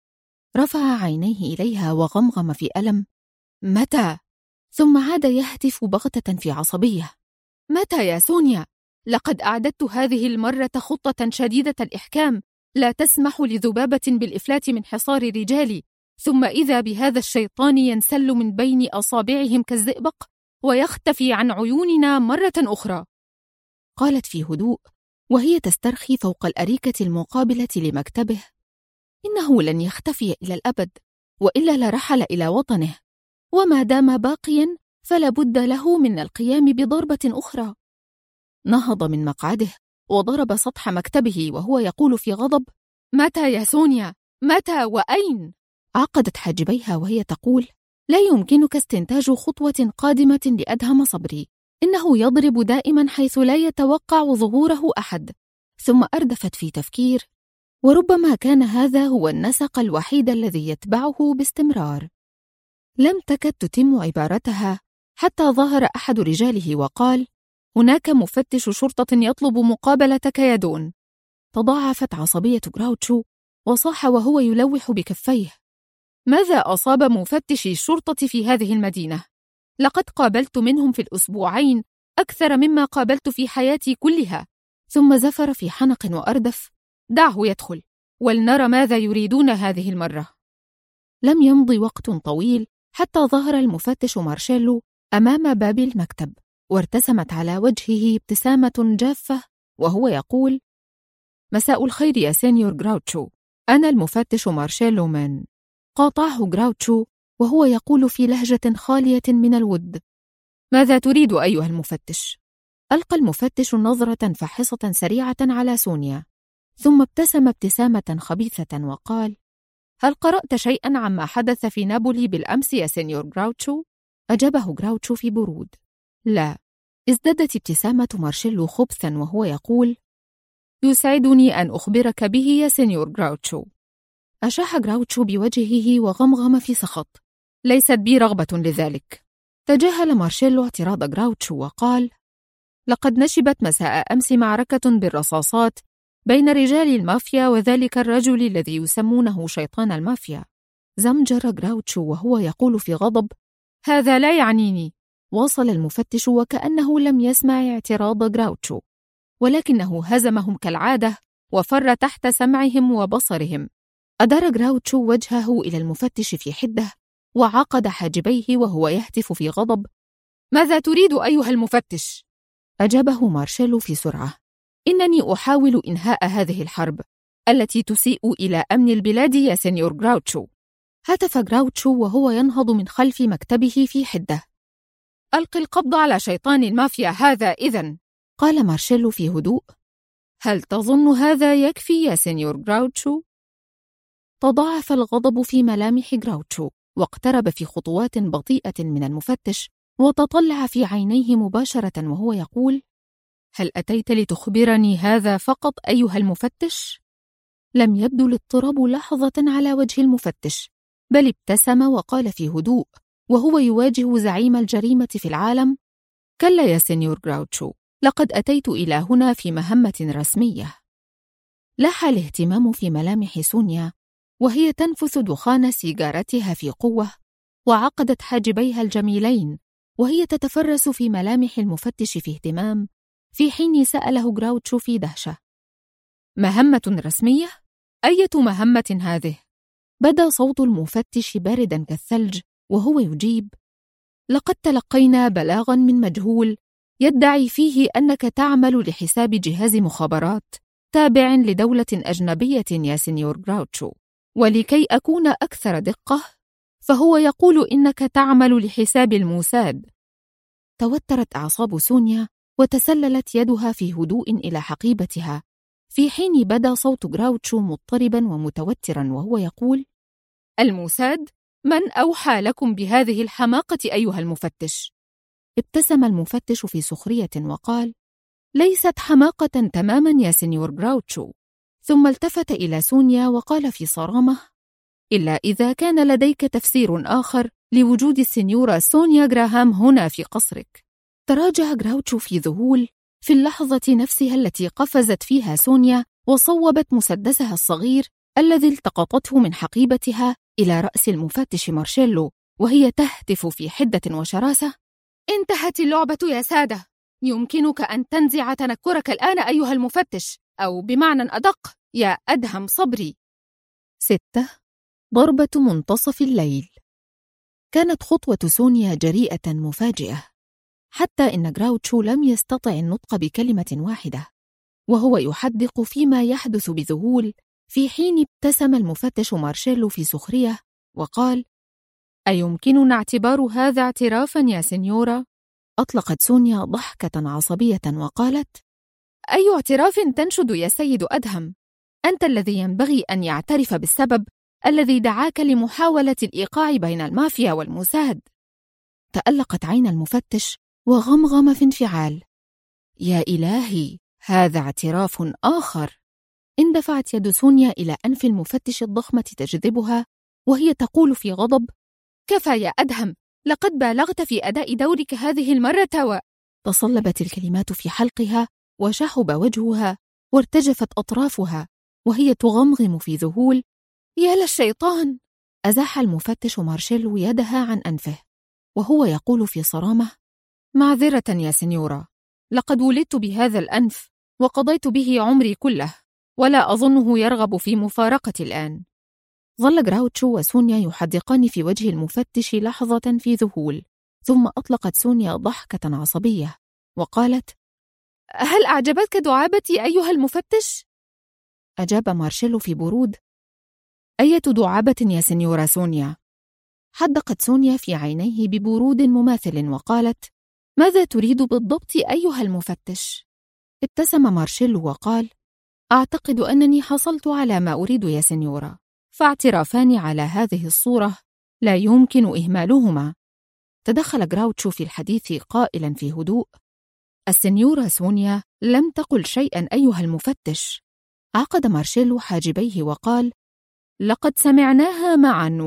رفع عينيه إليها وغمغم في ألم: متى؟ ثم عاد يهتف بغتة في عصبية: متى يا سونيا؟ لقد أعددت هذه المرة خطة شديدة الإحكام لا تسمح لذبابة بالإفلات من حصار رجالي، ثم إذا بهذا الشيطان ينسل من بين أصابعهم كالزئبق ويختفي عن عيوننا مرة أخرى. قالت في هدوء وهي تسترخي فوق الأريكة المقابلة لمكتبه: إنه لن يختفي إلى الأبد، وإلا لرحل إلى وطنه، وما دام باقيا فلا بد له من القيام بضربة أخرى. نهض من مقعده وضرب سطح مكتبه وهو يقول في غضب: متى يا سونيا؟ متى وأين؟ عقدت حاجبيها وهي تقول: لا يمكنك استنتاج خطوة قادمة لأدهم صبري، إنه يضرب دائما حيث لا يتوقع ظهوره أحد. ثم أردفت في تفكير: وربما كان هذا هو النسق الوحيد الذي يتبعه باستمرار. لم تكد تتم عبارتها حتى ظهر أحد رجاله وقال: هناك مفتش شرطة يطلب مقابلتك يا دون. تضاعفت عصبية غراوتشو وصاح وهو يلوح بكفيه: ماذا أصاب مفتشي الشرطة في هذه المدينة؟ لقد قابلت منهم في الأسبوعين أكثر مما قابلت في حياتي كلها. ثم زفر في حنق وأردف: دعه يدخل ولنرى ماذا يريدون هذه المرة. لم يمض وقت طويل حتى ظهر المفتش مارشيلو أمام باب المكتب، وارتسمت على وجهه ابتسامة جافة وهو يقول: مساء الخير يا سينيور غراوتشو، أنا المفتش مارشيلو من... قاطعه غراوتشو وهو يقول في لهجة خالية من الود: ماذا تريد أيها المفتش؟ ألقى المفتش نظرة فاحصة سريعة على سونيا، ثم ابتسم ابتسامة خبيثة وقال: هل قرأت شيئا عما حدث في نابولي بالأمس يا سينيور غراوتشو؟ أجابه غراوتشو في برود: لا. ازدادت ابتسامة مارشيلو خبثا وهو يقول: يسعدني أن أخبرك به يا سينيور غراوتشو. أشاح غراوتشو بوجهه وغمغم في سخط: ليست بي رغبة لذلك. تجاهل مارشيلو اعتراض غراوتشو وقال: لقد نشبت مساء أمس معركة بالرصاصات بين رجال المافيا وذلك الرجل الذي يسمونه شيطان المافيا. زمجر غراوتشو وهو يقول في غضب: هذا لا يعنيني. واصل المفتش وكأنه لم يسمع اعتراض غراوتشو، ولكنه هزمهم كالعادة وفر تحت سمعهم وبصرهم. أدار غراوتشو وجهه إلى المفتش في حدة وعقد حاجبيه وهو يهتف في غضب: ماذا تريد أيها المفتش؟ أجابه مارشيلو في سرعة: إنني أحاول إنهاء هذه الحرب التي تسيء إلى أمن البلاد يا سينيور غراوتشو. هتف غراوتشو وهو ينهض من خلف مكتبه في حدة: ألقي القبض على شيطان المافيا هذا إذن. قال مارشيلو في هدوء: هل تظن هذا يكفي يا سينيور غراوتشو؟ تضاعف الغضب في ملامح غراوتشو، واقترب في خطوات بطيئة من المفتش وتطلع في عينيه مباشرة وهو يقول: هل أتيت لتخبرني هذا فقط أيها المفتش؟ لم يبدو الاضطراب لحظة على وجه المفتش، بل ابتسم وقال في هدوء وهو يواجه زعيم الجريمة في العالم: كلا يا سينيور غراوتشو، لقد أتيت إلى هنا في مهمة رسمية. لاح الاهتمام في ملامح سونيا وهي تنفث دخان سيجارتها في قوة، وعقدت حاجبيها الجميلين وهي تتفرس في ملامح المفتش في اهتمام، في حين سأله غراوتشو في دهشة: مهمة رسمية؟ أية مهمة هذه؟ بدا صوت المفتش باردا كالثلج وهو يجيب: لقد تلقينا بلاغا من مجهول يدعي فيه أنك تعمل لحساب جهاز مخابرات تابع لدولة أجنبية يا سينيور جراوتشو، ولكي أكون أكثر دقة فهو يقول إنك تعمل لحساب الموساد. توترت أعصاب سونيا وتسللت يدها في هدوء إلى حقيبتها، في حين بدا صوت جراوتشو مضطربا ومتوترا وهو يقول: الموساد؟ من أوحى لكم بهذه الحماقة أيها المفتش؟ ابتسم المفتش في سخرية وقال: ليست حماقة تماما يا سينيور جراوتشو. ثم التفت إلى سونيا وقال في صرامة: إلا إذا كان لديك تفسير آخر لوجود السينيورة سونيا جراهام هنا في قصرك. تراجع جراوتشو في ذهول في اللحظة نفسها التي قفزت فيها سونيا وصوبت مسدسها الصغير الذي التقطته من حقيبتها إلى رأس المفتش مارشيلو وهي تهتف في حدة وشراسة: انتهت اللعبة يا سادة، يمكنك أن تنزع تنكرك الآن أيها المفتش، أو بمعنى أدق يا أدهم صبري. 6. ضربة منتصف الليل. كانت خطوة سونيا جريئة مفاجئة، حتى إن جراوتشو لم يستطع النطق بكلمة واحدة وهو يحدق فيما يحدث بذهول، في حين ابتسم المفتش مارشيلو في سخرية وقال: أيمكننا اعتبار هذا اعترافا يا سينيورا؟ أطلقت سونيا ضحكة عصبية وقالت: أي اعتراف تنشد يا سيد أدهم؟ أنت الذي ينبغي أن يعترف بالسبب الذي دعاك لمحاولة الإيقاع بين المافيا والموساد. تألقت عين المفتش وغمغم في انفعال: يا إلهي، هذا اعتراف آخر. اندفعت يد سونيا إلى أنف المفتش الضخمة تجذبها وهي تقول في غضب: كفى يا أدهم، لقد بالغت في أداء دورك هذه المرة. تصلبت الكلمات في حلقها وشحب وجهها وارتجفت أطرافها وهي تغمغم في ذهول: يا للشيطان. أزاح المفتش مارشيلو يدها عن أنفه وهو يقول في صرامة: معذرة يا سينيورا، لقد ولدت بهذا الأنف وقضيت به عمري كله، ولا أظنه يرغب في مفارقتي الآن. ظل جراوتشو وسونيا يحدقان في وجه المفتش لحظة في ذهول، ثم أطلقت سونيا ضحكة عصبية وقالت: هل أعجبتك دعابتي أيها المفتش؟ أجاب مارشيلو في برود: أية دعابة يا سينيورا سونيا؟ حدقت سونيا في عينيه ببرود مماثل وقالت: ماذا تريد بالضبط أيها المفتش؟ ابتسم مارشيلو وقال: أعتقد أنني حصلت على ما أريد يا سينيورا، فاعترافان على هذه الصورة لا يمكن إهمالهما. تدخل جراوتشو في الحديث قائلا في هدوء: السينيورا سونيا لم تقل شيئا أيها المفتش. عقد مارشيلو حاجبيه وقال: لقد سمعناها معا.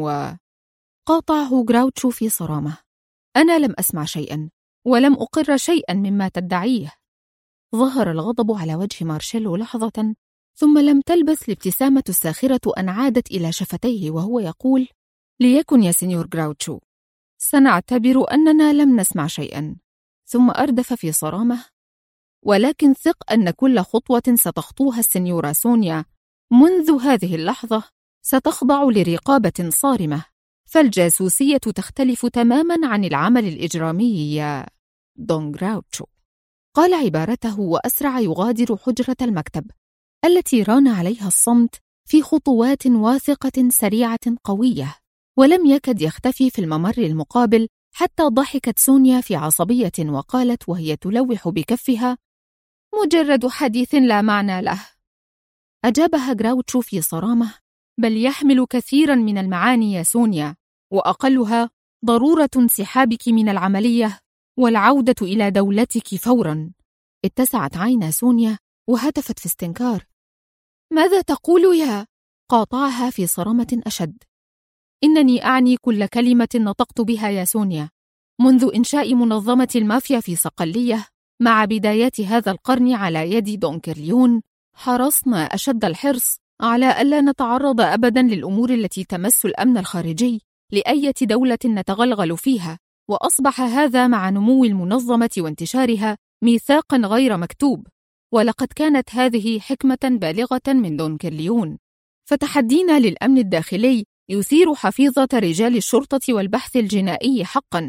قاطعه جراوتشو في صرامة: أنا لم أسمع شيئا ولم أقر شيئا مما تدعيه. ظهر الغضب على وجه مارشيلو لحظة، ثم لم تلبث الابتسامة الساخرة أن عادت إلى شفتيه وهو يقول: ليكن يا سينيور جراوتشو، سنعتبر أننا لم نسمع شيئا. ثم أردف في صرامة: ولكن ثق أن كل خطوة ستخطوها السينيورا سونيا منذ هذه اللحظة ستخضع لرقابة صارمة، فالجاسوسية تختلف تماما عن العمل الإجرامي يا دون جراوتشو. قال عبارته وأسرع يغادر حجرة المكتب التي ران عليها الصمت في خطوات واثقة سريعة قوية، ولم يكد يختفي في الممر المقابل حتى ضحكت سونيا في عصبية وقالت وهي تلوح بكفها: مجرد حديث لا معنى له. أجابها جراوتشو في صرامة: بل يحمل كثيرا من المعاني يا سونيا، وأقلها ضرورة انسحابك من العملية والعودة إلى دولتك فورا. اتسعت عينا سونيا وهتفت في استنكار: ماذا تقول يا؟ قاطعها في صرامة أشد: إنني أعني كل كلمة نطقت بها يا سونيا. منذ إنشاء منظمة المافيا في صقلية مع بدايات هذا القرن على يد دون كيرليون، حرصنا أشد الحرص على ألا نتعرض أبدا للأمور التي تمس الأمن الخارجي لأية دولة نتغلغل فيها، وأصبح هذا مع نمو المنظمة وانتشارها ميثاقا غير مكتوب. ولقد كانت هذه حكمة بالغة من دون كيرليون، فتحدينا للأمن الداخلي يثير حفيظة رجال الشرطة والبحث الجنائي حقا،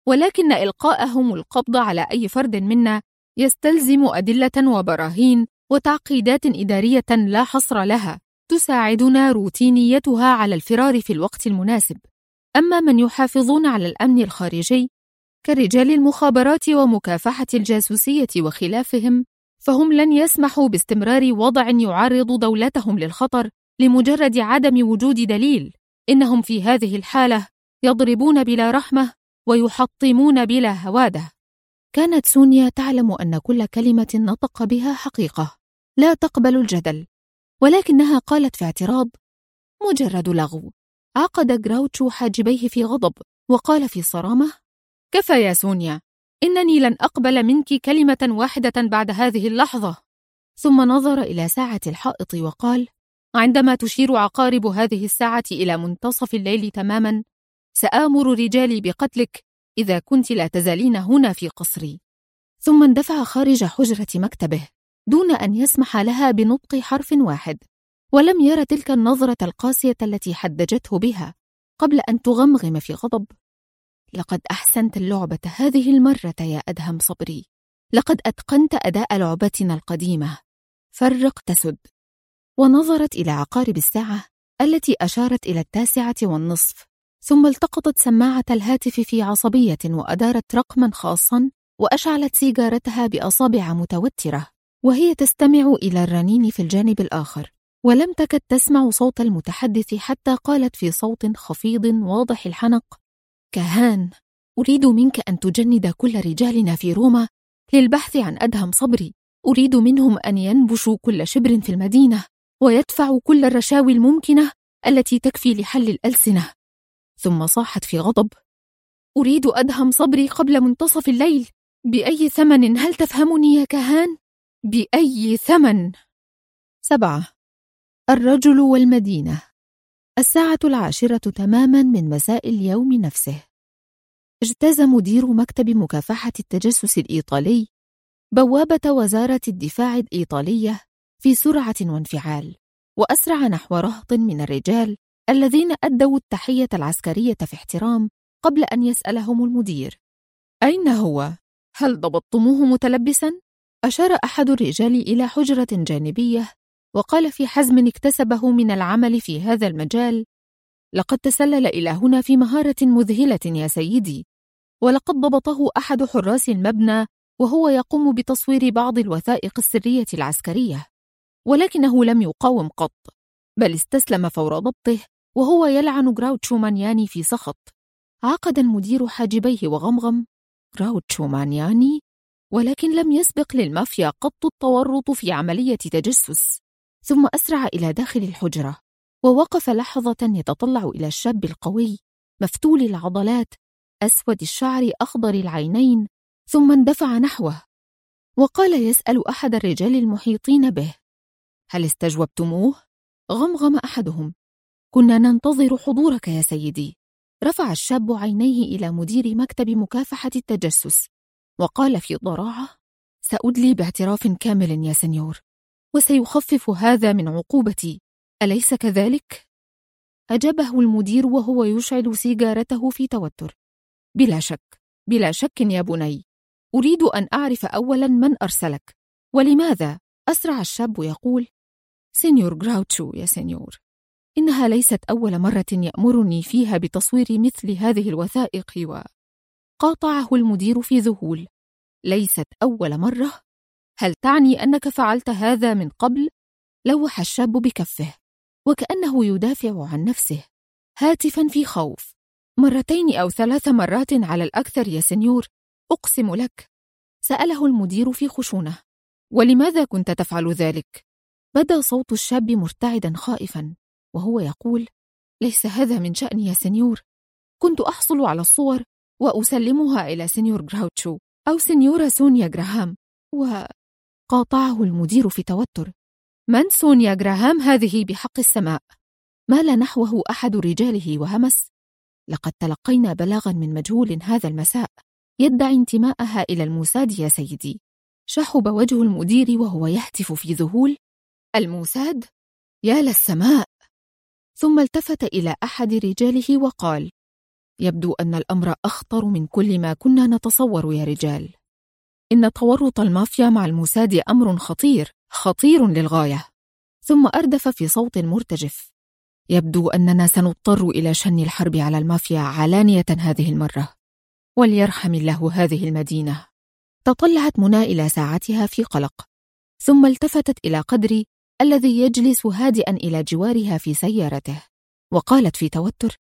ولكن إلقاءهم القبض على أي فرد منا يستلزم أدلة وبراهين وتعقيدات إدارية لا حصر لها تساعدنا روتينيتها على الفرار في الوقت المناسب. أما من يحافظون على الأمن الخارجي كرجال المخابرات ومكافحة الجاسوسية وخلافهم، فهم لن يسمحوا باستمرار وضع يعرض دولتهم للخطر لمجرد عدم وجود دليل. إنهم في هذه الحالة يضربون بلا رحمة ويحطمون بلا هوادة. كانت سونيا تعلم أن كل كلمة نطق بها حقيقة لا تقبل الجدل، ولكنها قالت في اعتراض: مجرد لغو. عقد جراوتشو حاجبيه في غضب وقال في صرامة: كفى يا سونيا، إنني لن أقبل منك كلمة واحدة بعد هذه اللحظة. ثم نظر إلى ساعة الحائط وقال: عندما تشير عقارب هذه الساعة إلى منتصف الليل تماما، سآمر رجالي بقتلك إذا كنت لا تزالين هنا في قصري. ثم اندفع خارج حجرة مكتبه دون أن يسمح لها بنطق حرف واحد، ولم ير تلك النظرة القاسية التي حدجته بها قبل أن تغمغم في غضب: لقد أحسنت اللعبة هذه المرة يا أدهم صبري، لقد أتقنت أداء لعبتنا القديمة، فرق تسد. ونظرت إلى عقارب الساعة التي أشارت إلى 9:30، ثم التقطت سماعة الهاتف في عصبية وأدارت رقما خاصا وأشعلت سيجارتها بأصابع متوترة وهي تستمع إلى الرنين في الجانب الآخر، ولم تكد تسمع صوت المتحدث حتى قالت في صوت خفيض واضح الحنق: كهان، أريد منك أن تجند كل رجالنا في روما للبحث عن أدهم صبري. أريد منهم أن ينبشوا كل شبر في المدينة ويدفعوا كل الرشاوي الممكنة التي تكفي لحل الألسنة. ثم صاحت في غضب: أريد أدهم صبري قبل منتصف الليل، بأي ثمن؟ هل تفهمني يا كهان؟ بأي ثمن؟ 7. الرجل والمدينة. 10:10 تماما من مساء اليوم نفسه. اجتاز مدير مكتب مكافحة التجسس الإيطالي بوابة وزارة الدفاع الإيطالية في سرعة وانفعال، وأسرع نحو رهط من الرجال الذين أدوا التحية العسكرية في احترام قبل أن يسألهم المدير: أين هو؟ هل ضبطتموه متلبسا؟ أشار أحد الرجال إلى حجرة جانبية وقال في حزم اكتسبه من العمل في هذا المجال: لقد تسلل إلى هنا في مهارة مذهلة يا سيدي، ولقد ضبطه أحد حراس المبنى وهو يقوم بتصوير بعض الوثائق السرية العسكرية، ولكنه لم يقاوم قط، بل استسلم فور ضبطه وهو يلعن جراوتشو مانياني في سخط. عقد المدير حاجبيه وغمغم: جراوتشو مانياني؟ ولكن لم يسبق للمافيا قط التورط في عملية تجسس. ثم أسرع إلى داخل الحجرة ووقف لحظة يتطلع إلى الشاب القوي مفتول العضلات أسود الشعر أخضر العينين، ثم اندفع نحوه وقال يسأل أحد الرجال المحيطين به: هل استجوبتموه؟ غمغم أحدهم: كنا ننتظر حضورك يا سيدي. رفع الشاب عينيه إلى مدير مكتب مكافحة التجسس وقال في ضراعة: سأدلي باعتراف كامل يا سنيور، وسيخفف هذا من عقوبتي، أليس كذلك؟ أجابه المدير وهو يشعل سيجارته في توتر: بلا شك، بلا شك يا بني. أريد أن أعرف أولا من أرسلك ولماذا. أسرع الشاب يقول: سينيور جراوتشو يا سينيور، إنها ليست أول مرة يأمرني فيها بتصوير مثل هذه الوثائق. قاطعه المدير في ذهول: ليست أول مرة؟ هل تعني أنك فعلت هذا من قبل؟ لوح الشاب بكفه وكأنه يدافع عن نفسه هاتفا في خوف: 2 أو 3 مرات على الأكثر يا سنيور، أقسم لك. سأله المدير في خشونة: ولماذا كنت تفعل ذلك؟ بدا صوت الشاب مرتعدا خائفا وهو يقول: ليس هذا من شأني يا سنيور، كنت أحصل على الصور وأسلمها إلى سنيور جراوتشو أو سنيورة سونيا جراهام. وقاطعه المدير في توتر: من سونيا جراهام هذه بحق السماء؟ مال نحوه أحد رجاله وهمس: لقد تلقينا بلاغا من مجهول هذا المساء يدعي انتماءها إلى الموساد يا سيدي. شحب وجه المدير وهو يهتف في ذهول: الموساد؟ يا للسماء! ثم التفت إلى أحد رجاله وقال: يبدو أن الأمر أخطر من كل ما كنا نتصور يا رجال. إن تورط المافيا مع الموساد أمر خطير للغاية. ثم أردف في صوت مرتجف: يبدو أننا سنضطر إلى شن الحرب على المافيا علانية هذه المرة، وليرحم الله هذه المدينة. تطلعت منى إلى ساعتها في قلق، ثم التفتت إلى قدري الذي يجلس هادئا إلى جوارها في سيارته، وقالت في توتر: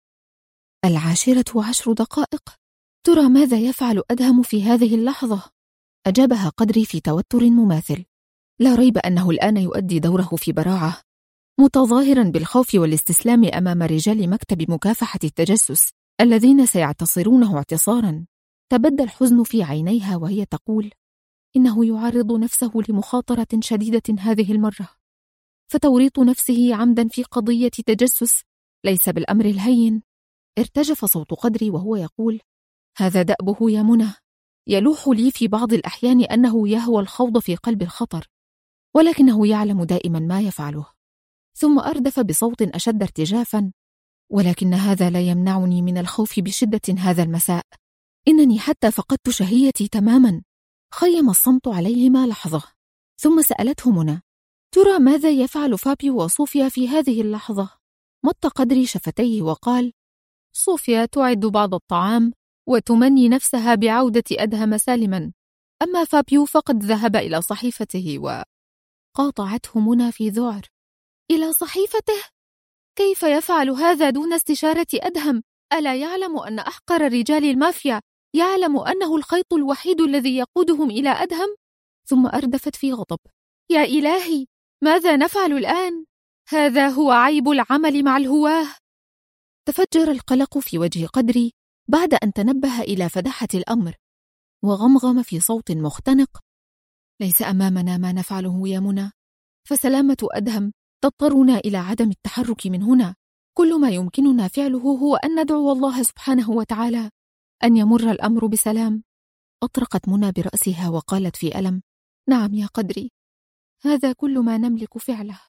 10:10. ترى ماذا يفعل أدهم في هذه اللحظة؟ أجابها قدري في توتر مماثل: لا ريب أنه الآن يؤدي دوره في براعة، متظاهرا بالخوف والاستسلام أمام رجال مكتب مكافحة التجسس الذين سيعتصرونه اعتصارا. تبدى الحزن في عينيها وهي تقول: إنه يعرض نفسه لمخاطرة شديدة هذه المرة، فتوريط نفسه عمدا في قضية تجسس ليس بالأمر الهين. ارتجف صوت قدري وهو يقول: هذا دأبه يا منى، يلوح لي في بعض الأحيان أنه يهوى الخوض في قلب الخطر، ولكنه يعلم دائما ما يفعله. ثم أردف بصوت أشد ارتجافا: ولكن هذا لا يمنعني من الخوف بشدة هذا المساء. إنني حتى فقدت شهيتي تماما. خيم الصمت عليهما لحظة، ثم سألته منى: ترى ماذا يفعل فابيو وصوفيا في هذه اللحظة؟ مط قدري شفتيه وقال: صوفيا تعد بعض الطعام وتمني نفسها بعودة أدهم سالما، أما فابيو فقد ذهب إلى صحيفته. وقاطعته منى في ذعر: إلى صحيفته؟ كيف يفعل هذا دون استشارة أدهم؟ ألا يعلم أن أحقر رجال المافيا يعلم أنه الخيط الوحيد الذي يقودهم إلى أدهم؟ ثم أردفت في غضب: يا إلهي، ماذا نفعل الآن؟ هذا هو عيب العمل مع الهواه. تفجر القلق في وجه قدري بعد أن تنبه إلى فدحة الأمر، وغمغم في صوت مختنق: ليس أمامنا ما نفعله يا منى، فسلامة أدهم تضطرنا إلى عدم التحرك من هنا. كل ما يمكننا فعله هو أن ندعو الله سبحانه وتعالى أن يمر الأمر بسلام. أطرقت منى برأسها وقالت في ألم: نعم يا قدري، هذا كل ما نملك فعله.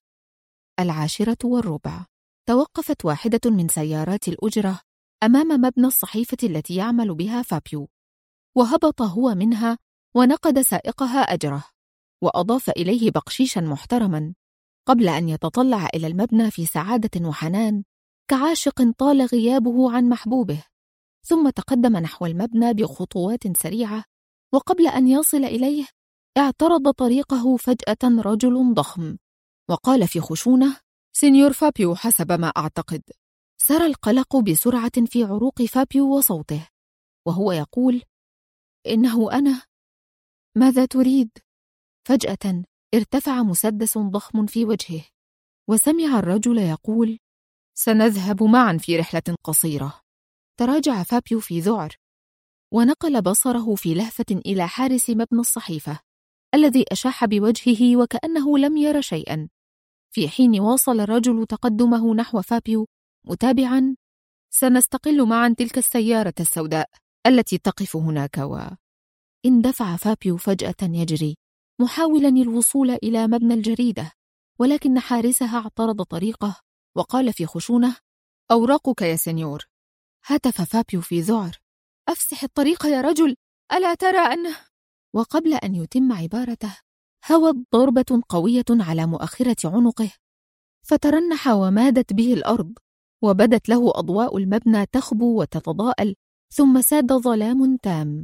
10:15. توقفت واحدة من سيارات الأجرة أمام مبنى الصحيفة التي يعمل بها فابيو، وهبط هو منها ونقد سائقها أجره، وأضاف إليه بقشيشا محترما، قبل أن يتطلع إلى المبنى في سعادة وحنان كعاشق طال غيابه عن محبوبه. ثم تقدم نحو المبنى بخطوات سريعة، وقبل أن يصل إليه اعترض طريقه فجأة رجل ضخم، وقال في خشونة: سينيور فابيو حسب ما أعتقد. سرى القلق بسرعة في عروق فابيو وصوته وهو يقول: إنه أنا. ماذا تريد؟ فجأة ارتفع مسدس ضخم في وجهه، وسمع الرجل يقول: سنذهب معا في رحلة قصيرة. تراجع فابيو في ذعر، ونقل بصره في لهفة إلى حارس مبنى الصحيفة الذي أشاح بوجهه وكأنه لم ير شيئا، في حين واصل الرجل تقدمه نحو فابيو متابعا: سنستقل معا تلك السيارة السوداء التي تقف هناك. اندفع فابيو فجأة يجري محاولا الوصول إلى مبنى الجريدة، ولكن حارسها اعترض طريقه وقال في خشونة: أوراقك يا سينيور. هتف فابيو في ذعر: أفسح الطريق يا رجل، ألا ترى أنه… وقبل أن يتم عبارته هوت ضربة قوية على مؤخرة عنقه، فترنح ومادت به الأرض، وبدت له أضواء المبنى تخبو وتتضاءل، ثم ساد ظلام تام.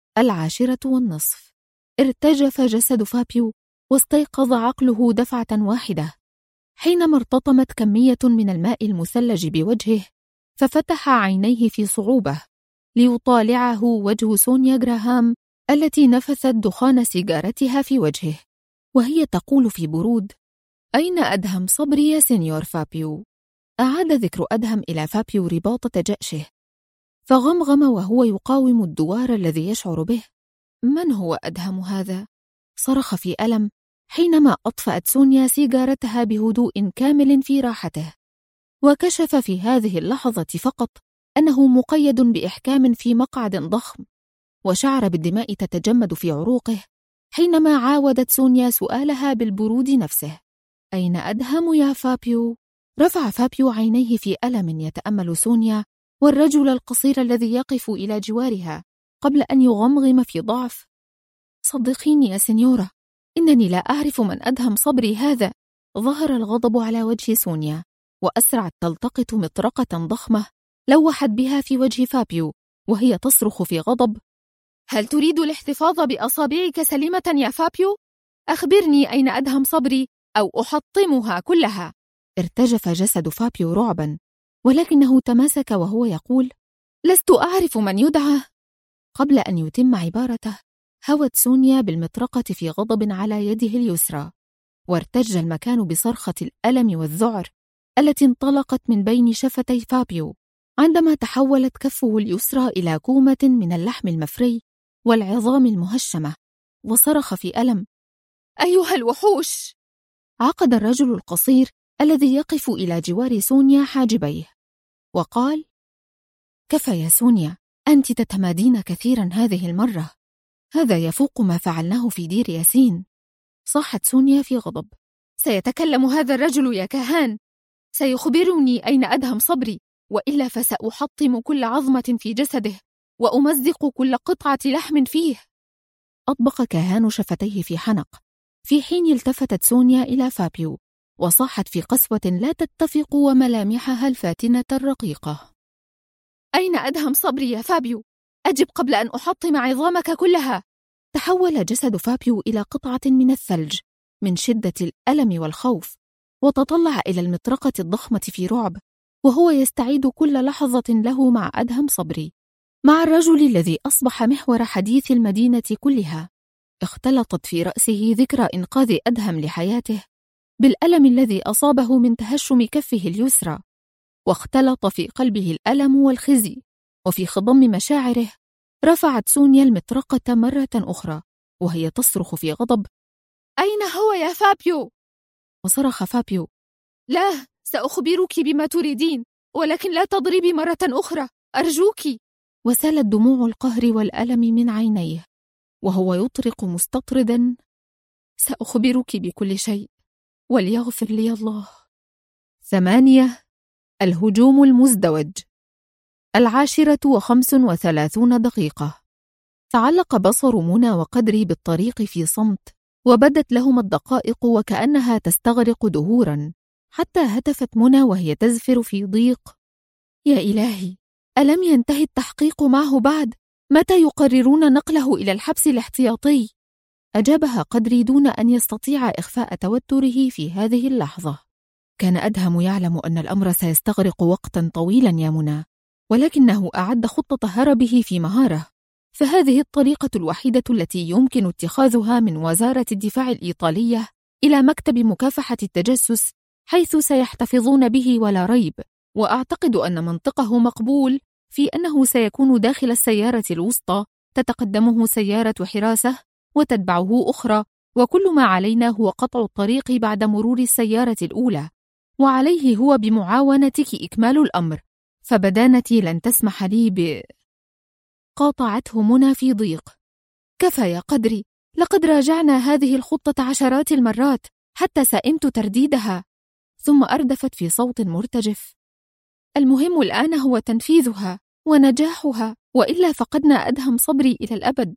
10:20. ارتجف جسد فابيو واستيقظ عقله دفعة واحدة حينما ارتطمت كمية من الماء المثلج بوجهه، ففتح عينيه في صعوبة ليطالعه وجه سونيا جراهام التي نفثت دخان سيجارتها في وجهه، وهي تقول في برود: أين أدهم صبري يا سينيور فابيو؟ أعاد ذكر أدهم إلى فابيو رباطة جأشه، فغمغم وهو يقاوم الدوار الذي يشعر به: من هو أدهم هذا؟ صرخ في ألم حينما أطفأت سونيا سيجارتها بهدوء كامل في راحته، وكشف في هذه اللحظة فقط أنه مقيد بإحكام في مقعد ضخم، وشعر بالدماء تتجمد في عروقه حينما عاودت سونيا سؤالها بالبرود نفسه: أين أدهم يا فابيو؟ رفع فابيو عينيه في ألم يتأمل سونيا والرجل القصير الذي يقف إلى جوارها قبل أن يغمغم في ضعف: صدقيني يا سنيورة، إنني لا أعرف من أدهم صبري هذا. ظهر الغضب على وجه سونيا، وأسرعت تلتقط مطرقة ضخمة لوحت بها في وجه فابيو وهي تصرخ في غضب: هل تريد الاحتفاظ بأصابعك سليمة يا فابيو؟ أخبرني أين أدهم صبري أو أحطمها كلها. ارتجف جسد فابيو رعبا، ولكنه تماسك وهو يقول: لست أعرف من يدعى. قبل أن يتم عبارته هوت سونيا بالمطرقة في غضب على يده اليسرى، وارتج المكان بصرخة الألم والذعر التي انطلقت من بين شفتي فابيو عندما تحولت كفه اليسرى إلى كومة من اللحم المفري والعظام المهشمة، وصرخ في ألم: أيها الوحوش! عقد الرجل القصير الذي يقف إلى جوار سونيا حاجبيه وقال: كفى يا سونيا، أنت تتمادين كثيرا هذه المرة، هذا يفوق ما فعلناه في دير ياسين. صاحت سونيا في غضب: سيتكلم هذا الرجل يا كهان، سيخبرني أين أدهم صبري، وإلا فسأحطم كل عظمة في جسده وأمزق كل قطعة لحم فيه. أطبق كهان شفتيه في حنق، في حين التفتت سونيا إلى فابيو وصاحت في قسوة لا تتفق وملامحها الفاتنة الرقيقة: أين أدهم صبري يا فابيو؟ أجب قبل أن أحطم عظامك كلها. تحول جسد فابيو إلى قطعة من الثلج من شدة الألم والخوف، وتطلع إلى المطرقة الضخمة في رعب وهو يستعيد كل لحظة له مع أدهم صبري، مع الرجل الذي أصبح محور حديث المدينة كلها. اختلطت في رأسه ذكرى إنقاذ أدهم لحياته بالألم الذي أصابه من تهشم كفه اليسرى، واختلط في قلبه الألم والخزي. وفي خضم مشاعره رفعت سونيا المطرقة مرة أخرى وهي تصرخ في غضب: أين هو يا فابيو؟ وصرخ فابيو: لا، سأخبرك بما تريدين، ولكن لا تضربي مرة أخرى أرجوك. وسالت دموع القهر والألم من عينيه وهو يطرق مستطردا: سأخبرك بكل شيء، وليغفر لي الله. 8. الهجوم المزدوج. 10:35. تعلق بصر منى وقدري بالطريق في صمت، وبدت لهما الدقائق وكأنها تستغرق دهورا، حتى هتفت منى وهي تزفر في ضيق: يا إلهي، ألم ينتهي التحقيق معه بعد؟ متى يقررون نقله إلى الحبس الاحتياطي؟ أجابها قدري دون أن يستطيع إخفاء توتره في هذه اللحظة. كان أدهم يعلم أن الأمر سيستغرق وقتا طويلا يا منى، ولكنه أعد خطة هربه في مهارة، فهذه الطريقة الوحيدة التي يمكن اتخاذها من وزارة الدفاع الإيطالية إلى مكتب مكافحة التجسس، حيث سيحتفظون به ولا ريب. وأعتقد أن منطقه مقبول في أنه سيكون داخل السيارة الوسطى، تتقدمه سيارة حراسة وتتبعه أخرى، وكل ما علينا هو قطع الطريق بعد مرور السيارة الأولى، وعليه هو بمعاونتك إكمال الأمر، فبدانتي لن تسمح لي قاطعته منى في ضيق: كفى يا قدري، لقد راجعنا هذه الخطة عشرات المرات حتى سئمت ترديدها. ثم أردفت في صوت مرتجف: المهم الآن هو تنفيذها ونجاحها، وإلا فقدنا أدهم صبري إلى الأبد.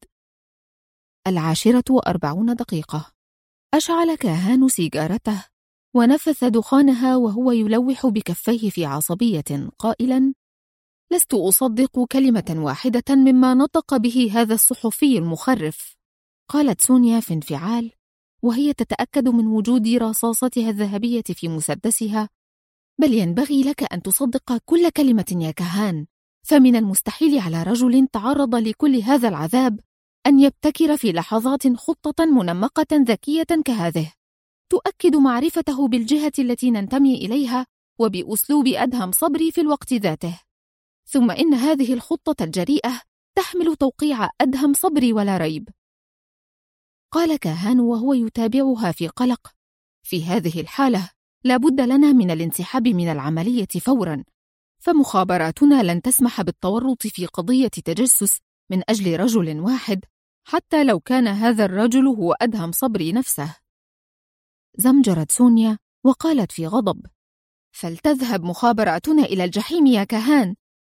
10:40. أشعل كاهان سيجارته ونفث دخانها وهو يلوح بكفيه في عصبية قائلا: لست أصدق كلمة واحدة مما نطق به هذا الصحفي المخرف. قالت سونيا في انفعال وهي تتأكد من وجود رصاصتها الذهبية في مسدسها: بل ينبغي لك أن تصدق كل كلمة يا كهان، فمن المستحيل على رجل تعرض لكل هذا العذاب أن يبتكر في لحظات خطة منمقة ذكية كهذه، تؤكد معرفته بالجهة التي ننتمي إليها وبأسلوب أدهم صبري في الوقت ذاته. ثم إن هذه الخطة الجريئة تحمل توقيع أدهم صبري ولا ريب. قال كاهان وهو يتابعها في قلق: في هذه الحالة لابد لنا من الانسحاب من العملية فورا، فمخابراتنا لن تسمح بالتورط في قضية تجسس من أجل رجل واحد، حتى لو كان هذا الرجل هو أدهم صبري نفسه. زمجرت سونيا وقالت في غضب: فلتذهب مخابراتنا إلى الجحيم يا كهان،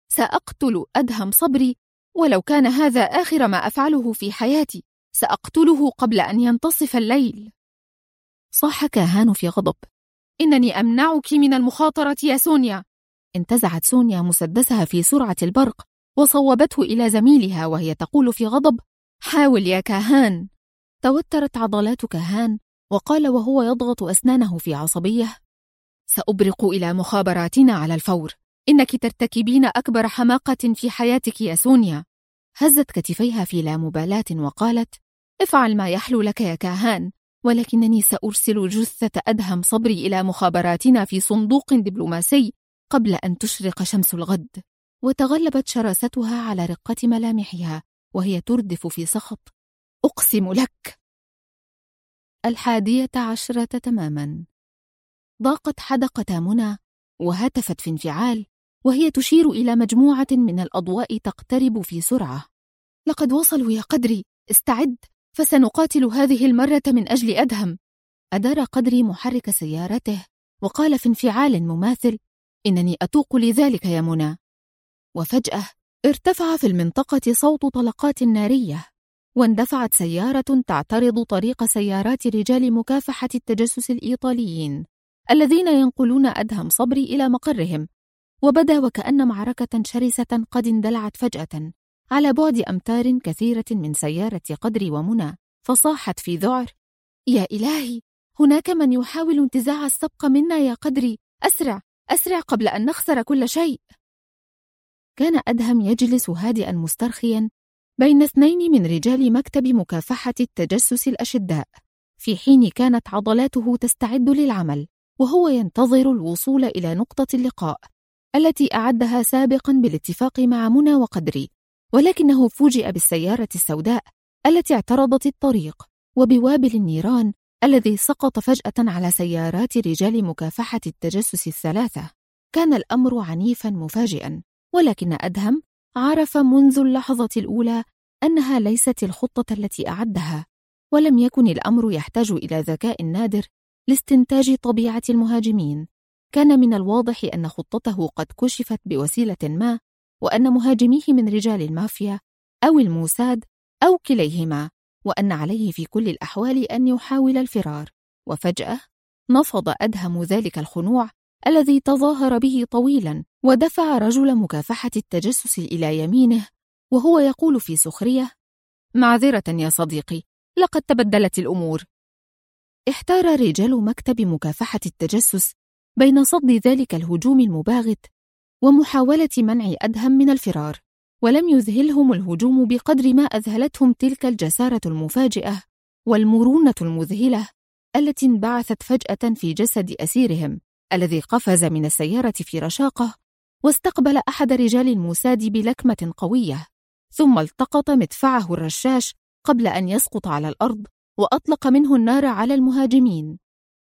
سأقتل أدهم صبري، ولو كان هذا آخر ما أفعله في حياتي سأقتله قبل أن ينتصف الليل. صاح كاهان في غضب: إنني أمنعك من المخاطرة يا سونيا. انتزعت سونيا مسدسها في سرعة البرق وصوبته إلى زميلها وهي تقول في غضب: حاول يا كاهان. توترت عضلات كاهان وقال وهو يضغط أسنانه في عصبية: سأبرق إلى مخابراتنا على الفور، إنك ترتكبين أكبر حماقة في حياتك يا سونيا. هزت كتفيها في لا مبالاة وقالت: افعل ما يحلو لك يا كاهان، ولكنني سأرسل جثة أدهم صبري إلى مخابراتنا في صندوق دبلوماسي قبل أن تشرق شمس الغد. وتغلبت شراستها على رقة ملامحها وهي تردف في سخط: أقسم لك. 11 تماما. ضاقت حدقة منى وهتفت في انفعال وهي تشير إلى مجموعة من الأضواء تقترب في سرعة: لقد وصلوا يا قدري، استعد فسنقاتل هذه المرة من أجل أدهم. أدار قدري محرك سيارته وقال في انفعال مماثل: إنني أتوق لذلك يا منى. وفجأة ارتفع في المنطقة صوت طلقات نارية، واندفعت سيارة تعترض طريق سيارات رجال مكافحة التجسس الإيطاليين الذين ينقلون أدهم صبري إلى مقرهم. وبدا وكأن معركة شرسة قد اندلعت فجأة على بعد أمتار كثيرة من سيارة قدري ومنى، فصاحت في ذعر: يا إلهي، هناك من يحاول انتزاع السبق منا يا قدري، أسرع أسرع قبل أن نخسر كل شيء. كان أدهم يجلس هادئا مسترخيا بين 2 من رجال مكتب مكافحة التجسس الأشداء، في حين كانت عضلاته تستعد للعمل وهو ينتظر الوصول إلى نقطة اللقاء التي أعدها سابقا بالاتفاق مع منى وقدري. ولكنه فوجئ بالسيارة السوداء التي اعترضت الطريق وبوابل النيران الذي سقط فجأة على سيارات رجال مكافحة التجسس 3. كان الأمر عنيفا مفاجئا، ولكن أدهم عرف منذ اللحظة الأولى أنها ليست الخطة التي أعدها، ولم يكن الأمر يحتاج إلى ذكاء نادر لاستنتاج طبيعة المهاجمين. كان من الواضح أن خطته قد كشفت بوسيلة ما، وأن مهاجميه من رجال المافيا أو الموساد أو كليهما، وأن عليه في كل الأحوال أن يحاول الفرار. وفجأة نفض أدهم ذلك الخنوع الذي تظاهر به طويلا، ودفع رجل مكافحة التجسس إلى يمينه وهو يقول في سخرية: معذرة يا صديقي، لقد تبدلت الأمور. احتار رجال مكتب مكافحة التجسس بين صد ذلك الهجوم المباغت ومحاولة منع أدهم من الفرار، ولم يذهلهم الهجوم بقدر ما أذهلتهم تلك الجسارة المفاجئة والمرونة المذهلة التي انبعثت فجأة في جسد أسيرهم الذي قفز من السيارة في رشاقة واستقبل أحد رجال الموساد بلكمة قوية، ثم التقط مدفعه الرشاش قبل أن يسقط على الأرض وأطلق منه النار على المهاجمين.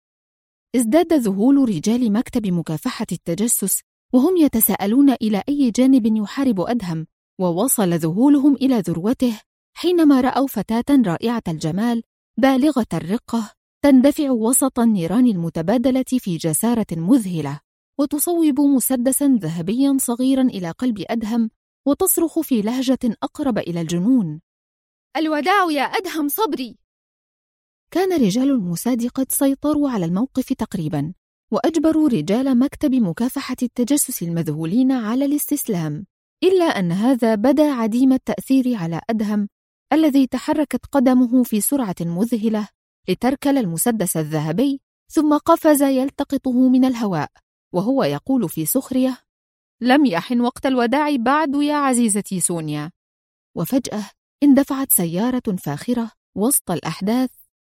ازداد ذهول رجال مكتب مكافحة التجسس وهم يتساءلون إلى أي جانب يحارب أدهم، ووصل ذهولهم إلى ذروته حينما رأوا فتاة رائعة الجمال بالغة الرقة تندفع وسط النيران المتبادلة في جسارة مذهلة، وتصوب مسدسا ذهبيا صغيرا إلى قلب أدهم وتصرخ في لهجة أقرب إلى الجنون: الوداع يا أدهم صبري. كان رجال الموساد قد سيطروا على الموقف تقريبا، وأجبروا رجال مكتب مكافحة التجسس المذهولين على الاستسلام، إلا أن هذا بدا عديم التأثير على أدهم الذي تحركت قدمه في سرعة مذهلة لتركل المسدس الذهبي، ثم قفز يلتقطه من الهواء وهو يقول في سخرية: لم يحن وقت الوداع بعد يا عزيزتي سونيا. وفجأة اندفعت سيارة فاخرة وسط الأحداث،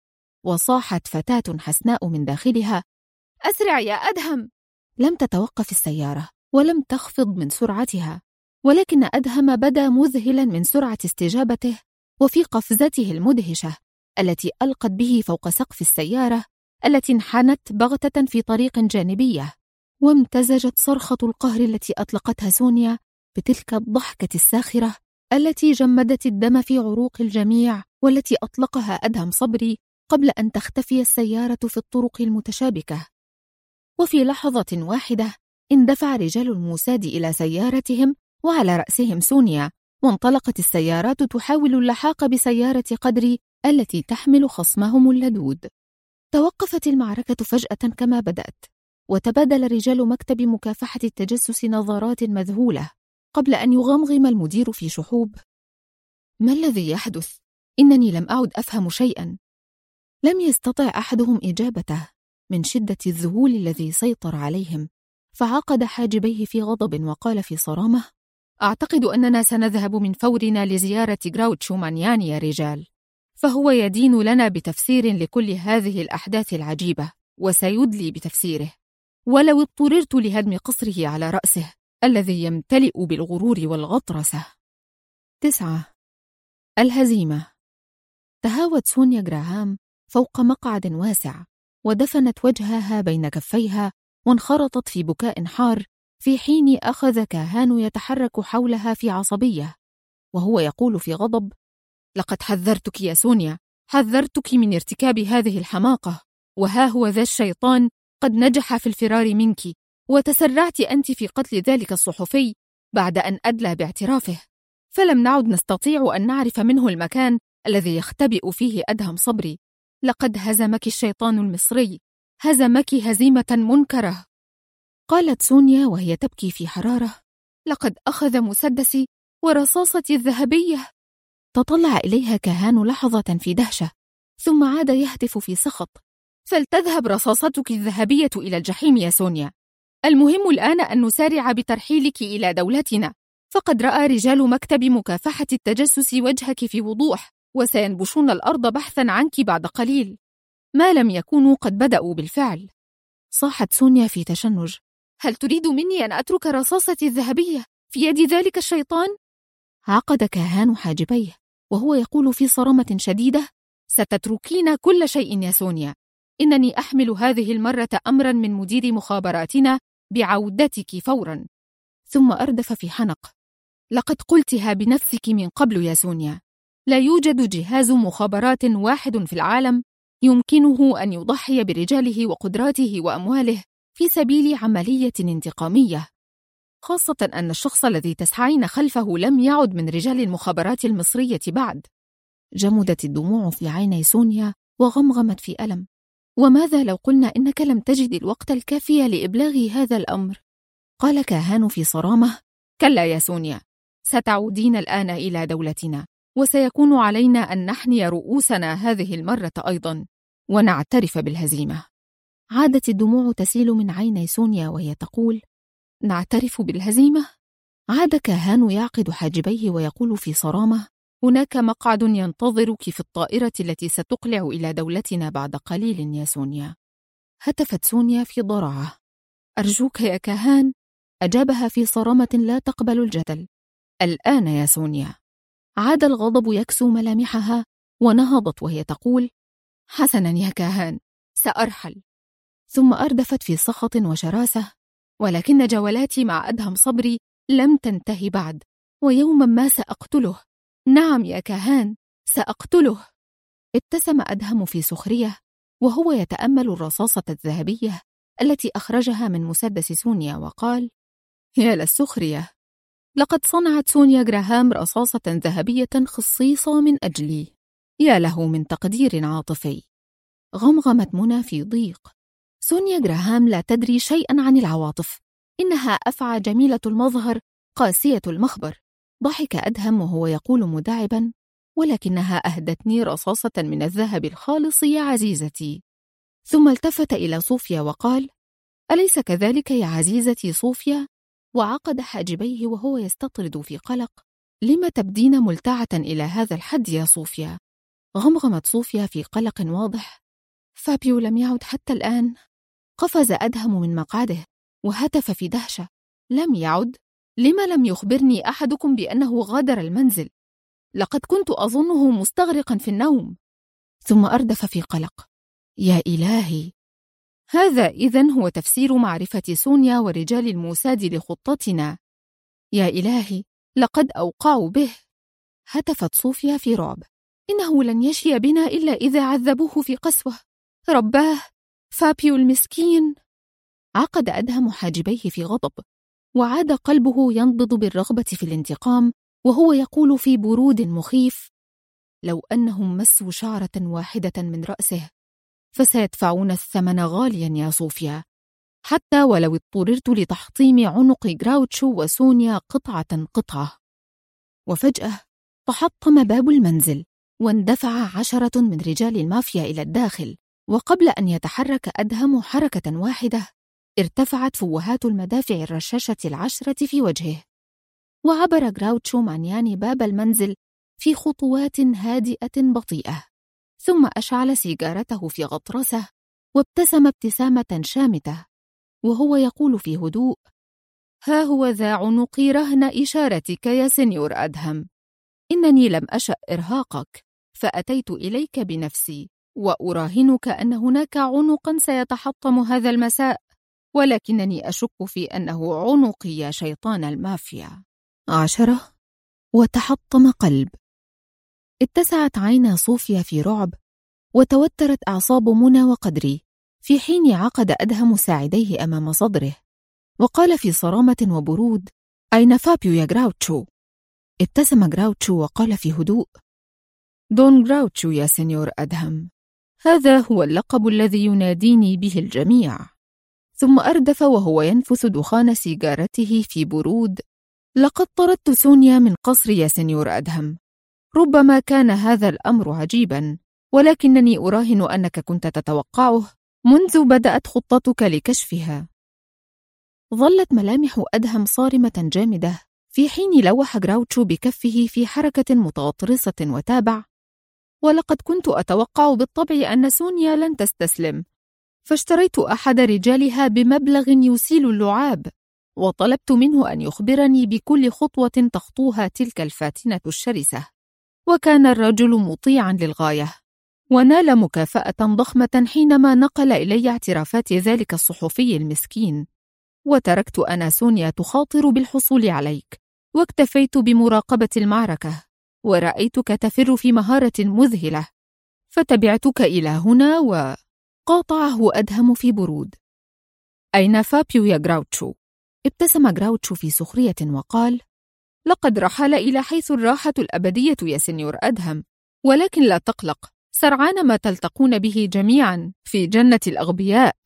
وصاحت فتاة حسناء من داخلها: أسرع يا أدهم! لم تتوقف السيارة ولم تخفض من سرعتها، ولكن أدهم بدا مذهلا من سرعة استجابته وفي قفزته المدهشة التي ألقت به فوق سقف السيارة التي انحنت بغتة في طريق جانبية. وامتزجت صرخة القهر التي أطلقتها سونيا بتلك الضحكة الساخرة التي جمدت الدم في عروق الجميع، والتي أطلقها أدهم صبري قبل أن تختفي السيارة في الطرق المتشابكة. وفي لحظة واحدة اندفع رجال الموساد إلى سيارتهم وعلى رأسهم سونيا، وانطلقت السيارات تحاول اللحاق بسيارة قدري التي تحمل خصمهم اللدود. توقفت المعركة فجأة كما بدأت، وتبادل رجال مكتب مكافحة التجسس نظرات مذهولة قبل أن يغمغم المدير في شحوب: ما الذي يحدث؟ إنني لم أعد أفهم شيئا. لم يستطع أحدهم إجابته من شدة الذهول الذي سيطر عليهم، فعقد حاجبيه في غضب وقال في صرامة: أعتقد أننا سنذهب من فورنا لزيارة غراوتشو مانياني يا رجال، فهو يدين لنا بتفسير لكل هذه الأحداث العجيبة، وسيدلي بتفسيره، ولو اضطررت لهدم قصره على رأسه الذي يمتلئ بالغرور والغطرسة. 9. الهزيمة. تهاوت سونيا غراهام فوق مقعد واسع، ودفنت وجهها بين كفيها وانخرطت في بكاء حار، في حين أخذ كاهان يتحرك حولها في عصبية وهو يقول في غضب: لقد حذرتك يا سونيا، حذرتك من ارتكاب هذه الحماقة، وها هو ذا الشيطان قد نجح في الفرار منك، وتسرعت أنت في قتل ذلك الصحفي بعد أن أدلى باعترافه، فلم نعد نستطيع أن نعرف منه المكان الذي يختبئ فيه أدهم صبري. لقد هزمك الشيطان المصري، هزمك هزيمة منكرة. قالت سونيا وهي تبكي في حرارة: لقد أخذ مسدسي ورصاصتي الذهبية. تطلع إليها كاهان لحظة في دهشة، ثم عاد يهتف في سخط: فلتذهب رصاصتك الذهبية إلى الجحيم يا سونيا، المهم الآن أن نسارع بترحيلك إلى دولتنا، فقد رأى رجال مكتب مكافحة التجسس وجهك في وضوح، وسينبشون الأرض بحثا عنك بعد قليل، ما لم يكونوا قد بدأوا بالفعل. صاحت سونيا في تشنج: هل تريد مني أن أترك رصاصتي الذهبية في يد ذلك الشيطان؟ عقد كاهان حاجبيه وهو يقول في صرامة شديدة: ستتركين كل شيء يا سونيا، إنني أحمل هذه المرة أمرا من مدير مخابراتنا بعودتك فورا. ثم أردف في حنق: لقد قلتها بنفسك من قبل يا سونيا، لا يوجد جهاز مخابرات واحد في العالم يمكنه أن يضحي برجاله وقدراته وأمواله في سبيل عملية انتقامية، خاصة أن الشخص الذي تسعين خلفه لم يعد من رجال المخابرات المصرية بعد. جمدت الدموع في عيني سونيا وغمغمت في ألم: وماذا لو قلنا إنك لم تجد الوقت الكافي لإبلاغ هذا الأمر؟ قال كاهان في صرامة: كلا يا سونيا، ستعودين الآن إلى دولتنا، وسيكون علينا أن نحني رؤوسنا هذه المرة أيضا ونعترف بالهزيمة. عادت الدموع تسيل من عيني سونيا وهي تقول: نعترف بالهزيمة؟ عاد كاهان يعقد حاجبيه ويقول في صرامة: هناك مقعد ينتظرك في الطائرة التي ستقلع إلى دولتنا بعد قليل يا سونيا. هتفت سونيا في ضراعة: أرجوك يا كاهان. أجابها في صرامة لا تقبل الجدل: الآن يا سونيا. عاد الغضب يكسو ملامحها ونهضت وهي تقول: حسنا يا كاهان، سأرحل. ثم أردفت في سخط وشراسة: ولكن جولاتي مع أدهم صبري لم تنتهي بعد، ويوما ما سأقتله. نعم يا كاهان، سأقتله. ابتسم أدهم في سخرية وهو يتأمل الرصاصة الذهبية التي أخرجها من مسدس سونيا وقال: يا للسخرية، لقد صنعت سونيا غراهام رصاصة ذهبية خصيصة من أجلي، يا له من تقدير عاطفي. غمغمت منى في ضيق: سونيا غراهام لا تدري شيئا عن العواطف، إنها أفعى جميلة المظهر قاسية المخبر. ضحك أدهم وهو يقول مداعبا: ولكنها أهدتني رصاصة من الذهب الخالص يا عزيزتي. ثم التفت إلى صوفيا وقال: أليس كذلك يا عزيزتي صوفيا؟ وعقد حاجبيه وهو يستطرد في قلق: لم تبدين ملتعة إلى هذا الحد يا صوفيا؟ غمغمت صوفيا في قلق واضح: فابيو لم يعد حتى الآن. قفز أدهم من مقعده وهتف في دهشة: لم يعد؟ لما لم يخبرني أحدكم بأنه غادر المنزل؟ لقد كنت أظنه مستغرقا في النوم. ثم أردف في قلق: يا إلهي، هذا إذن هو تفسير معرفة سونيا ورجال الموساد لخطتنا. يا إلهي، لقد أوقعوا به. هتفت صوفيا في رعب: إنه لن يشي بنا إلا إذا عذبوه في قسوة. رباه، فابيو المسكين. عقد أدهم حاجبيه في غضب: وعاد قلبه ينبض بالرغبة في الانتقام، وهو يقول في برود مخيف: لو أنهم مسوا شعرة واحدة من رأسه فسيدفعون الثمن غاليا يا صوفيا، حتى ولو اضطررت لتحطيم عنق غراوتشو وسونيا قطعة قطعة. وفجأة تحطم باب المنزل، واندفع 10 من رجال المافيا إلى الداخل، وقبل أن يتحرك أدهم حركة واحدة ارتفعت فوهات المدافع الرشاشة 10 في وجهه، وعبر غراوتشو مانياني باب المنزل في خطوات هادئة بطيئة، ثم أشعل سيجارته في غطرسة وابتسم ابتسامة شامتة وهو يقول في هدوء: ها هو ذا عنقي رهن إشارتك يا سنيور أدهم. إنني لم أشأ إرهاقك، فأتيت إليك بنفسي، وأراهنك أن هناك عنقا سيتحطم هذا المساء، ولكنني أشك في أنه عنقي يا شيطان المافيا. 10. وتحطم قلب. اتسعت عينا صوفيا في رعب، وتوترت أعصاب منى وقدري، في حين عقد أدهم ساعديه أمام صدره، وقال في صرامة وبرود: أين فابيو يا غراوتشو؟ ابتسم غراوتشو وقال في هدوء: دون غراوتشو يا سنيور أدهم، هذا هو اللقب الذي يناديني به الجميع. ثم أردف وهو ينفث دخان سيجارته في برود: لقد طردت سونيا من قصر يا سنيور أدهم. ربما كان هذا الأمر عجيبا، ولكنني أراهن أنك كنت تتوقعه منذ بدأت خطتك لكشفها. ظلت ملامح أدهم صارمة جامدة، في حين لوح غراوتشو بكفه في حركة متغطرسة وتابع: ولقد كنت أتوقع بالطبع أن سونيا لن تستسلم، فاشتريت أحد رجالها بمبلغ يسيل اللعاب، وطلبت منه أن يخبرني بكل خطوة تخطوها تلك الفاتنة الشرسة، وكان الرجل مطيعا للغاية، ونال مكافأة ضخمة حينما نقل إلي اعترافات ذلك الصحفي المسكين. وتركت أنا سونيا تخاطر بالحصول عليك، واكتفيت بمراقبة المعركة، ورأيتك تفر في مهارة مذهلة، فتبعتك إلى هنا. وقاطعه أدهم في برود: أين فابيو يا غراوتشو؟ ابتسم غراوتشو في سخرية وقال: لقد رحل إلى حيث الراحة الأبدية يا سنيور أدهم، ولكن لا تقلق، سرعان ما تلتقون به جميعا في جنة الأغبياء.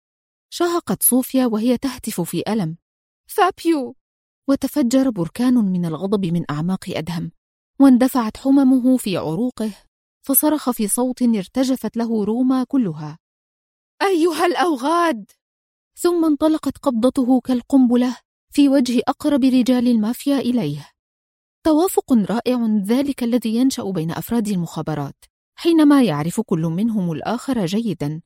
شهقت صوفيا وهي تهتف في ألم: فابيو! وتفجر بركان من الغضب من أعماق أدهم، واندفعت حممه في عروقه، فصرخ في صوت ارتجفت له روما كلها: أيها الأوغاد! ثم انطلقت قبضته كالقنبلة في وجه أقرب رجال المافيا إليه. توافق رائع ذلك الذي ينشأ بين أفراد المخابرات حينما يعرف كل منهم الآخر جيداً.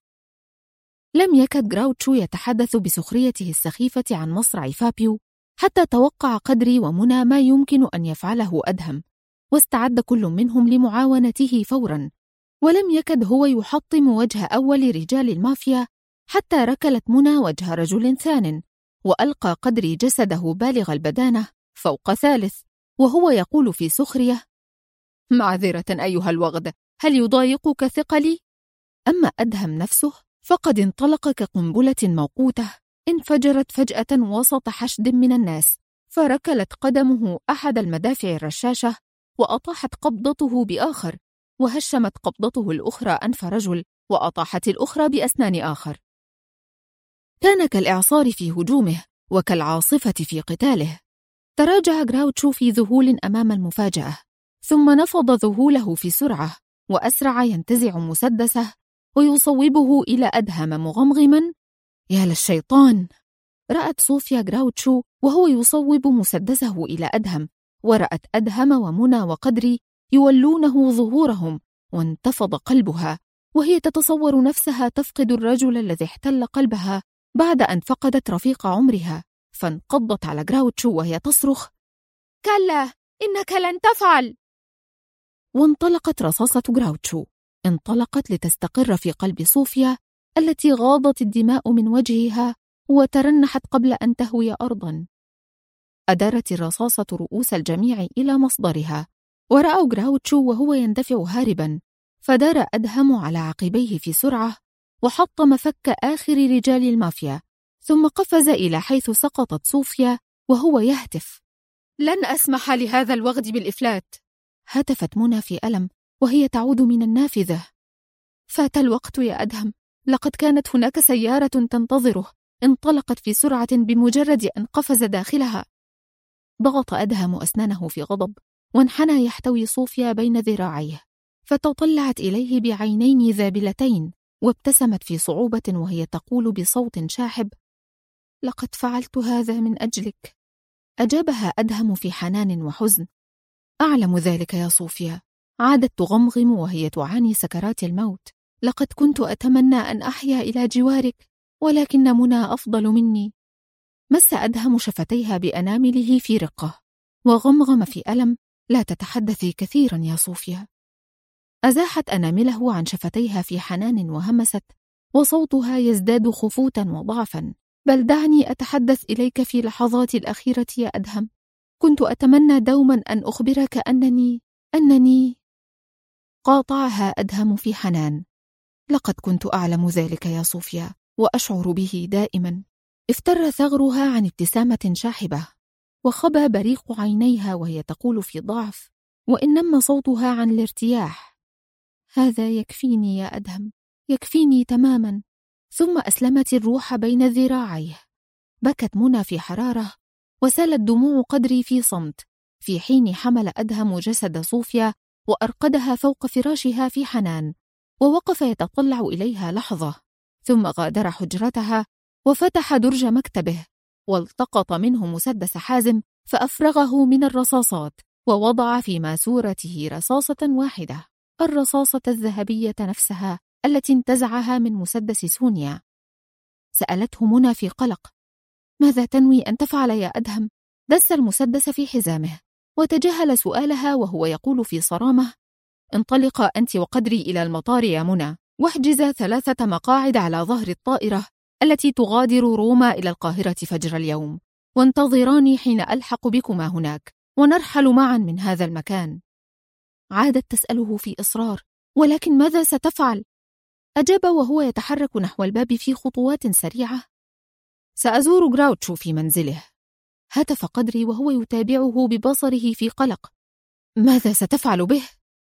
لم يكد غراوتشو يتحدث بسخريته السخيفة عن مصرع فابيو، حتى توقع قدري ومنى ما يمكن أن يفعله أدهم، واستعد كل منهم لمعاونته فوراً. ولم يكد هو يحطم وجه أول رجال المافيا حتى ركلت منى وجه رجل ثان، وألقى قدري جسده بالغ البدانة فوق ثالث، وهو يقول في سخرية: معذرة أيها الوغد، هل يضايقك ثقلي؟ أما أدهم نفسه فقد انطلق كقنبلة موقوتة انفجرت فجأة وسط حشد من الناس، فركلت قدمه أحد المدافع الرشاشة، وأطاحت قبضته بآخر، وهشمت قبضته الأخرى أنف رجل، وأطاحت الأخرى بأسنان آخر. كان كالإعصار في هجومه، وكالعاصفة في قتاله. تراجع غراوتشو في ذهول أمام المفاجأة، ثم نفض ذهوله في سرعة، وأسرع ينتزع مسدسه ويصوبه إلى أدهم مغمغما: يا للشيطان! رأت صوفيا غراوتشو وهو يصوب مسدسه إلى أدهم، ورأت أدهم ومنى وقدري يولونه ظهورهم، وانتفض قلبها، وهي تتصور نفسها تفقد الرجل الذي احتل قلبها بعد أن فقدت رفيق عمرها، فانقضت على غراوتشو وهي تصرخ: كلا، إنك لن تفعل! وانطلقت رصاصة غراوتشو، انطلقت لتستقر في قلب صوفيا التي غاضت الدماء من وجهها وترنحت قبل أن تهوي أرضا. أدارت الرصاصة رؤوس الجميع إلى مصدرها، ورأوا غراوتشو وهو يندفع هاربا، فدار أدهم على عقبيه في سرعة، وحط مفك آخر رجال المافيا، ثم قفز إلى حيث سقطت صوفيا وهو يهتف: لن أسمح لهذا الوغد بالإفلات. هتفت منى في ألم وهي تعود من النافذة: فات الوقت يا أدهم، لقد كانت هناك سيارة تنتظره، انطلقت في سرعة بمجرد أن قفز داخلها. ضغط أدهم أسنانه في غضب وانحنى يحتوي صوفيا بين ذراعيه، فتطلعت إليه بعينين ذابلتين وابتسمت في صعوبة وهي تقول بصوت شاحب: لقد فعلت هذا من أجلك. أجابها أدهم في حنان وحزن: أعلم ذلك يا صوفيا. عادت تغمغم وهي تعاني سكرات الموت: لقد كنت أتمنى أن أحيا إلى جوارك، ولكن منى أفضل مني. مس أدهم شفتيها بأنامله في رقة وغمغم في ألم: لا تتحدثي كثيرا يا صوفيا. أزاحت أنامله عن شفتيها في حنان وهمست، وصوتها يزداد خفوتا وضعفا: بل دعني أتحدث إليك في لحظات الأخيرة يا أدهم. كنت أتمنى دوما أن أخبرك أنني قاطعها أدهم في حنان: لقد كنت أعلم ذلك يا صوفيا، وأشعر به دائما. افتر ثغرها عن ابتسامة شاحبة، وخبى بريق عينيها وهي تقول في ضعف وإن نم صوتها عن الارتياح: هذا يكفيني يا أدهم، يكفيني تماما. ثم أسلمت الروح بين ذراعيه. بكت منى في حرارة وسالت دموع قدري في صمت، في حين حمل أدهم جسد صوفيا وأرقدها فوق فراشها في حنان، ووقف يتطلع إليها لحظة، ثم غادر حجرتها وفتح درج مكتبه والتقط منه مسدس حازم فأفرغه من الرصاصات، ووضع في ماسورته رصاصة واحدة، الرصاصة الذهبية نفسها التي انتزعها من مسدس سونيا. سألته منى في قلق: ماذا تنوي أن تفعل يا أدهم؟ دس المسدس في حزامه وتجاهل سؤالها وهو يقول في صرامة: انطلقا أنت وقدري إلى المطار يا منى، واحجز 3 مقاعد على ظهر الطائرة التي تغادر روما إلى القاهرة فجر اليوم، وانتظراني حين ألحق بكما هناك، ونرحل معا من هذا المكان. عادت تسأله في إصرار: ولكن ماذا ستفعل؟ أجاب وهو يتحرك نحو الباب في خطوات سريعة: سأزور غراوتشو في منزله. هتف قدري وهو يتابعه ببصره في قلق: ماذا ستفعل به؟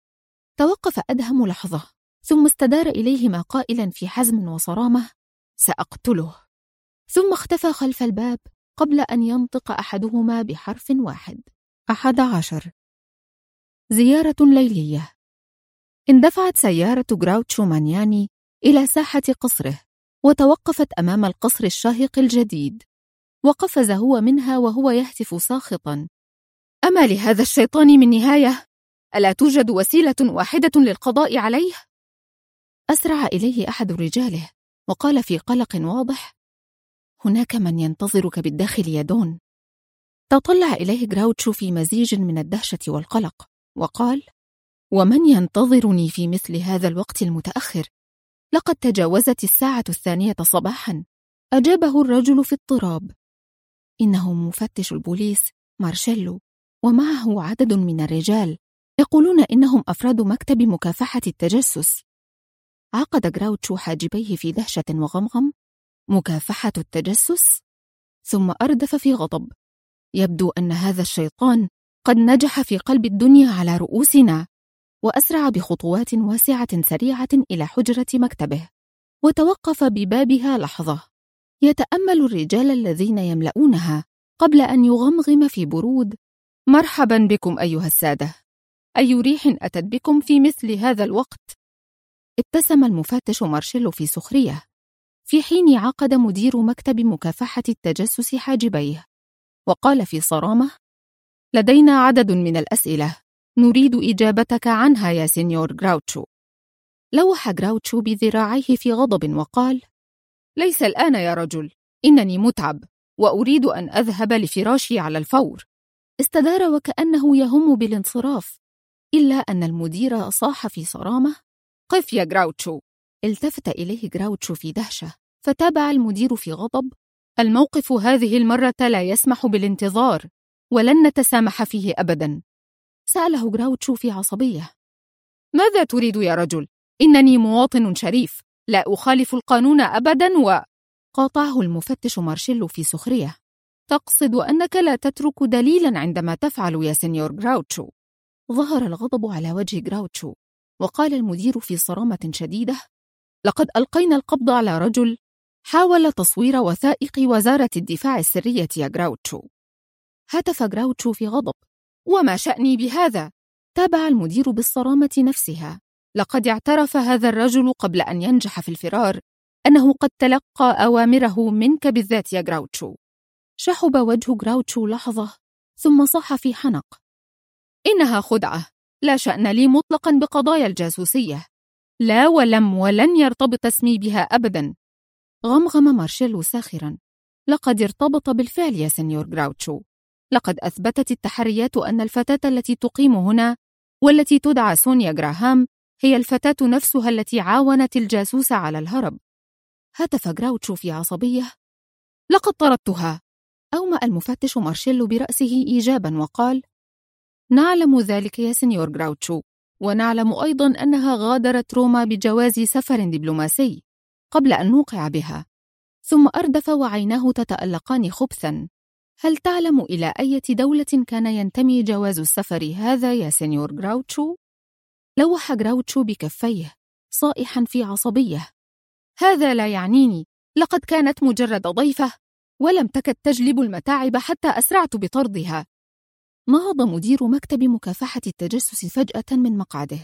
توقف أدهم لحظة ثم استدار إليهما قائلا في حزم وصرامة: سأقتله. ثم اختفى خلف الباب قبل أن ينطق أحدهما بحرف واحد. 11. زيارة ليلية. اندفعت سيارة غراوتشو مانياني إلى ساحة قصره، وتوقفت أمام القصر الشاهق الجديد، وقفز هو منها وهو يهتف ساخطا: أما لهذا الشيطان من نهاية؟ ألا توجد وسيلة واحدة للقضاء عليه؟ أسرع إليه أحد رجاله وقال في قلق واضح: هناك من ينتظرك بالداخل يا دون. تطلع إليه غراوتشو في مزيج من الدهشة والقلق وقال: ومن ينتظرني في مثل هذا الوقت المتأخر؟ لقد تجاوزت 2:00 صباحا. أجابه الرجل في اضطراب: إنه مفتش البوليس مارشيلو، ومعه عدد من الرجال يقولون إنهم أفراد مكتب مكافحة التجسس. عقد غراوتشو حاجبيه في دهشة وغمغم: مكافحة التجسس؟ ثم أردف في غضب: يبدو أن هذا الشيطان قد نجح في قلب الدنيا على رؤوسنا. وأسرع بخطوات واسعة سريعة إلى حجرة مكتبه، وتوقف ببابها لحظة يتأمل الرجال الذين يملؤونها قبل أن يغمغم في برود: مرحبا بكم أيها السادة، أي ريح أتت بكم في مثل هذا الوقت؟ ابتسم المفتش مارشيلو في سخرية، في حين عقد مدير مكتب مكافحة التجسس حاجبيه وقال في صرامة: لدينا عدد من الأسئلة نريد إجابتك عنها يا سينيور غراوتشو. لوح غراوتشو بذراعيه في غضب وقال: ليس الآن يا رجل، إنني متعب وأريد أن أذهب لفراشي على الفور. استدار وكأنه يهم بالانصراف، إلا أن المدير صاح في صرامة: قف يا غراوتشو. التفت إليه غراوتشو في دهشة، فتابع المدير في غضب: الموقف هذه المرة لا يسمح بالانتظار، ولن نتسامح فيه أبدا. سأله غراوتشو في عصبية: ماذا تريد يا رجل؟ إنني مواطن شريف، لا أخالف القانون أبدا. وقاطعه المفتش مارشيلو في سخرية: تقصد أنك لا تترك دليلا عندما تفعل يا سينيور غراوتشو. ظهر الغضب على وجه غراوتشو، وقال المدير في صرامة شديدة: لقد ألقينا القبض على رجل حاول تصوير وثائق وزارة الدفاع السرية يا غراوتشو. هتف غراوتشو في غضب: وما شأني بهذا؟ تابع المدير بالصرامة نفسها: لقد اعترف هذا الرجل قبل أن ينجح في الفرار أنه قد تلقى أوامره منك بالذات يا غراوتشو. شحب وجه غراوتشو لحظة ثم صاح في حنق: إنها خدعة، لا شأن لي مطلقا بقضايا الجاسوسية، لا ولن يرتبط اسمي بها أبدا. غمغم مارشيلو ساخرا: لقد ارتبط بالفعل يا سينيور غراوتشو. لقد أثبتت التحريات أن الفتاة التي تقيم هنا والتي تدعى سونيا غراهام هي الفتاة نفسها التي عاونت الجاسوس على الهرب. هتف غراوتشو في عصبية: لقد طردتها. أومأ المفتش مارشيلو برأسه إيجابا وقال: نعلم ذلك يا سينيور غراوتشو، ونعلم أيضا أنها غادرت روما بجواز سفر دبلوماسي قبل أن نوقع بها. ثم أردف وعيناه تتألقان خبثا: هل تعلم إلى أي دولة كان ينتمي جواز السفر هذا يا سينيور غراوتشو؟ لوح غراوتشو بكفيه صائحا في عصبية: هذا لا يعنيني، لقد كانت مجرد ضيفة ولم تكد تجلب المتاعب حتى أسرعت بطردها. نهض مدير مكتب مكافحة التجسس فجأة من مقعده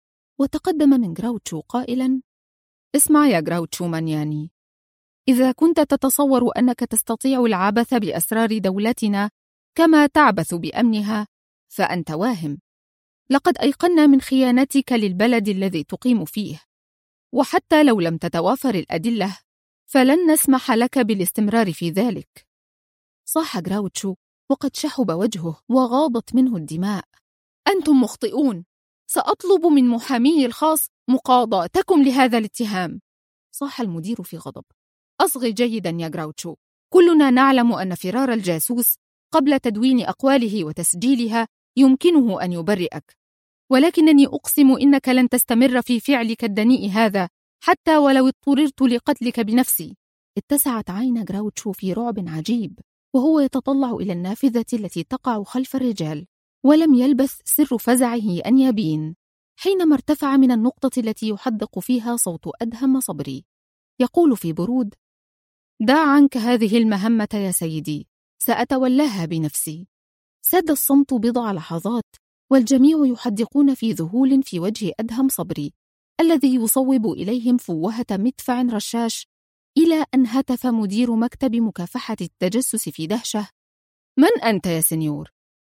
وتقدم من غراوتشو قائلا: اسمع يا غراوتشو مانياني، إذا كنت تتصور أنك تستطيع العبث بأسرار دولتنا كما تعبث بأمنها فأنت واهم. لقد أيقنا من خيانتك للبلد الذي تقيم فيه، وحتى لو لم تتوافر الأدلة فلن نسمح لك بالاستمرار في ذلك. صاح غراوتشو وقد شحب وجهه وغاضت منه الدماء: أنتم مخطئون، سأطلب من محامي الخاص مقاضاتكم لهذا الاتهام. صاح المدير في غضب: أصغي جيدا يا غراوتشو، كلنا نعلم أن فرار الجاسوس قبل تدوين أقواله وتسجيلها يمكنه أن يبرئك، ولكنني أقسم إنك لن تستمر في فعلك الدنيء هذا حتى ولو اضطررت لقتلك بنفسي. اتسعت عين غراوتشو في رعب عجيب وهو يتطلع إلى النافذة التي تقع خلف الرجال، ولم يلبث سر فزعه أن يبين حينما ارتفع من النقطة التي يحدق فيها صوت أدهم صبري يقول في برود: دع عنك هذه المهمة يا سيدي، سأتولاها بنفسي. ساد الصمت بضع لحظات والجميع يحدقون في ذهول في وجه أدهم صبري الذي يصوب إليهم فوهة مدفع رشاش، إلى أن هتف مدير مكتب مكافحة التجسس في دهشة: من أنت يا سنيور؟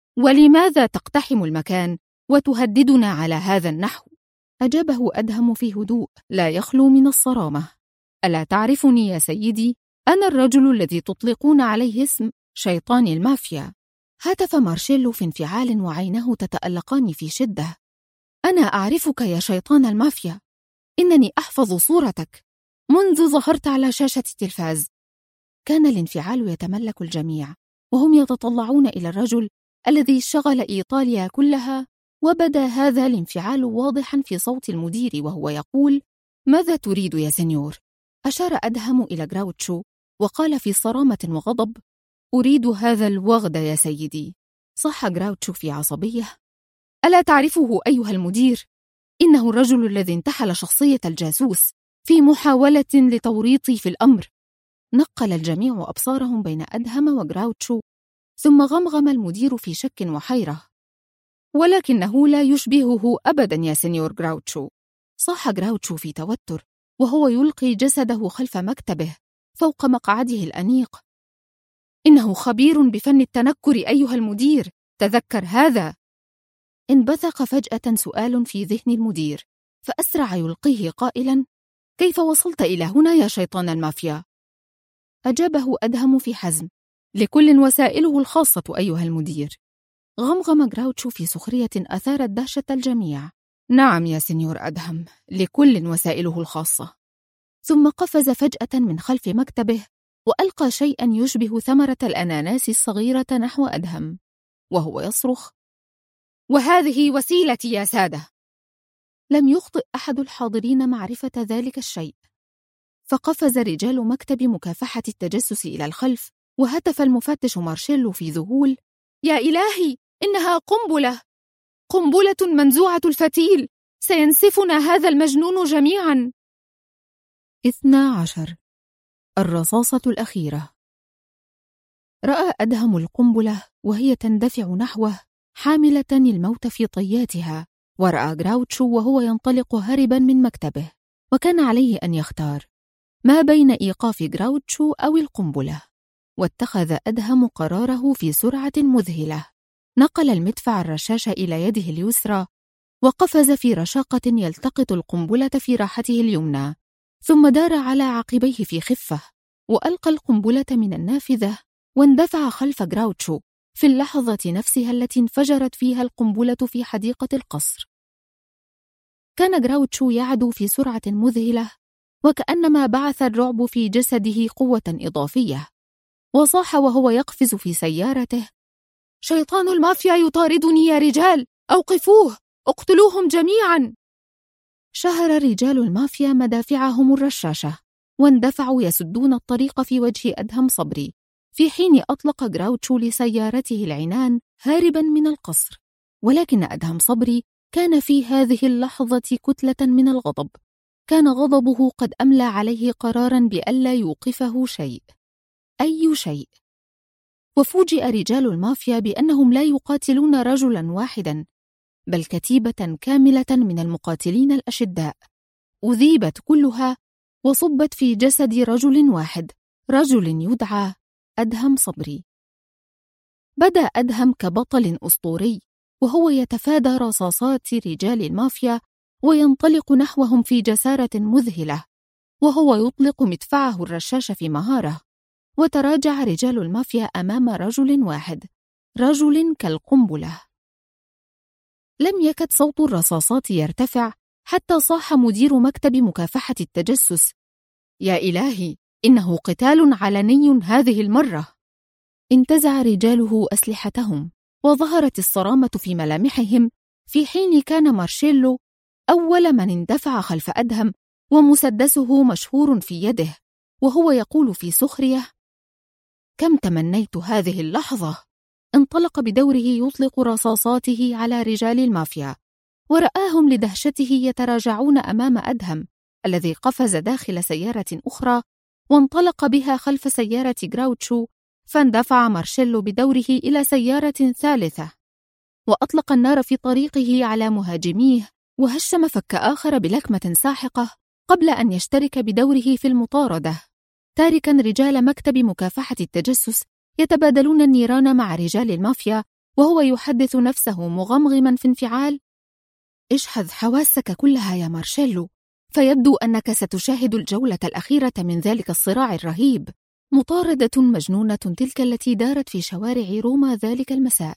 ولماذا تقتحم المكان وتهددنا على هذا النحو؟ أجابه أدهم في هدوء لا يخلو من الصرامة: ألا تعرفني يا سيدي؟ أنا الرجل الذي تطلقون عليه اسم شيطان المافيا. هتف مارشيلو في انفعال وعينه تتألقان في شدة: أنا أعرفك يا شيطان المافيا، إنني أحفظ صورتك منذ ظهرت على شاشة التلفاز. كان الانفعال يتملك الجميع وهم يتطلعون إلى الرجل الذي شغل إيطاليا كلها، وبدا هذا الانفعال واضحا في صوت المدير وهو يقول: ماذا تريد يا سنيور؟ أشار أدهم إلى غراوتشو وقال في صرامة وغضب: أريد هذا الوغد يا سيدي. صاح غراوتشو في عصبية: ألا تعرفه أيها المدير؟ إنه الرجل الذي انتحل شخصية الجاسوس في محاولة لتوريطي في الأمر. نقل الجميع أبصارهم بين أدهم وغراوتشو، ثم غمغم المدير في شك وحيرة: ولكنه لا يشبهه أبدا يا سينيور غراوتشو. صاح غراوتشو في توتر وهو يلقي جسده خلف مكتبه فوق مقعده الأنيق: إنه خبير بفن التنكر أيها المدير، تذكر هذا. انبثق فجأة سؤال في ذهن المدير فأسرع يلقيه قائلا: كيف وصلت إلى هنا يا شيطان المافيا؟ أجابه أدهم في حزم: لكل وسائله الخاصة أيها المدير. غمغم غراوتشو في سخرية أثارت دهشة الجميع: نعم يا سنيور أدهم، لكل وسائله الخاصة. ثم قفز فجأة من خلف مكتبه وألقى شيئا يشبه ثمرة الأناناس الصغيرة نحو أدهم وهو يصرخ: وهذه وسيلتي يا سادة. لم يخطئ أحد الحاضرين معرفة ذلك الشيء، فقفز رجال مكتب مكافحة التجسس إلى الخلف وهتف المفتش مارشيلو في ذهول: يا إلهي، إنها قنبلة! قنبلة منزوعة الفتيل! سينسفنا هذا المجنون جميعا! 12. الرصاصة الأخيرة. رأى أدهم القنبلة وهي تندفع نحوه حاملة الموت في طياتها، ورأى غراوتشو وهو ينطلق هاربا من مكتبه، وكان عليه أن يختار ما بين إيقاف غراوتشو أو القنبلة. واتخذ أدهم قراره في سرعة مذهلة. نقل المدفع الرشاش إلى يده اليسرى، وقفز في رشاقة يلتقط القنبلة في راحته اليمنى، ثم دار على عقبيه في خفة، وألقى القنبلة من النافذة، واندفع خلف غراوتشو في اللحظة نفسها التي انفجرت فيها القنبلة في حديقة القصر. كان غراوتشو يعدو في سرعة مذهلة، وكأنما بعث الرعب في جسده قوة إضافية، وصاح وهو يقفز في سيارته: شيطان المافيا يطاردني يا رجال! أوقفوه! اقتلوهم جميعا! شهر رجال المافيا مدافعهم الرشاشة، واندفعوا يسدون الطريق في وجه أدهم صبري، في حين أطلق غراوتشو لسيارته العنان هاربا من القصر. ولكن أدهم صبري كان في هذه اللحظة كتلة من الغضب. كان غضبه قد أملى عليه قرارا بألا يوقفه شيء، أي شيء. وفوجئ رجال المافيا بأنهم لا يقاتلون رجلا واحدا، بل كتيبة كاملة من المقاتلين الأشداء، أذيبت كلها وصبت في جسد رجل واحد، رجل يدعى أدهم صبري. بدأ أدهم كبطل أسطوري، وهو يتفادى رصاصات رجال المافيا وينطلق نحوهم في جسارة مذهلة، وهو يطلق مدفعه الرشاش في مهارة. وتراجع رجال المافيا أمام رجل واحد، رجل كالقنبلة. لم يكد صوت الرصاصات يرتفع حتى صاح مدير مكتب مكافحة التجسس: يا إلهي، إنه قتال علني هذه المرة! انتزع رجاله أسلحتهم، وظهرت الصرامة في ملامحهم، في حين كان مارشيلو أول من اندفع خلف أدهم، ومسدسه مشهور في يده، وهو يقول في سخرية: كم تمنيت هذه اللحظة! انطلق بدوره يطلق رصاصاته على رجال المافيا، ورآهم لدهشته يتراجعون أمام أدهم الذي قفز داخل سيارة أخرى وانطلق بها خلف سيارة غراوتشو. فاندفع مارشيلو بدوره إلى سيارة ثالثة، وأطلق النار في طريقه على مهاجميه، وهشم فك آخر بلكمة ساحقة قبل أن يشترك بدوره في المطاردة، تاركا رجال مكتب مكافحة التجسس يتبادلون النيران مع رجال المافيا، وهو يحدث نفسه مغمغما في انفعال: اشحذ حواسك كلها يا مارشيلو، فيبدو أنك ستشاهد الجولة الأخيرة من ذلك الصراع الرهيب. مطاردة مجنونة تلك التي دارت في شوارع روما ذلك المساء.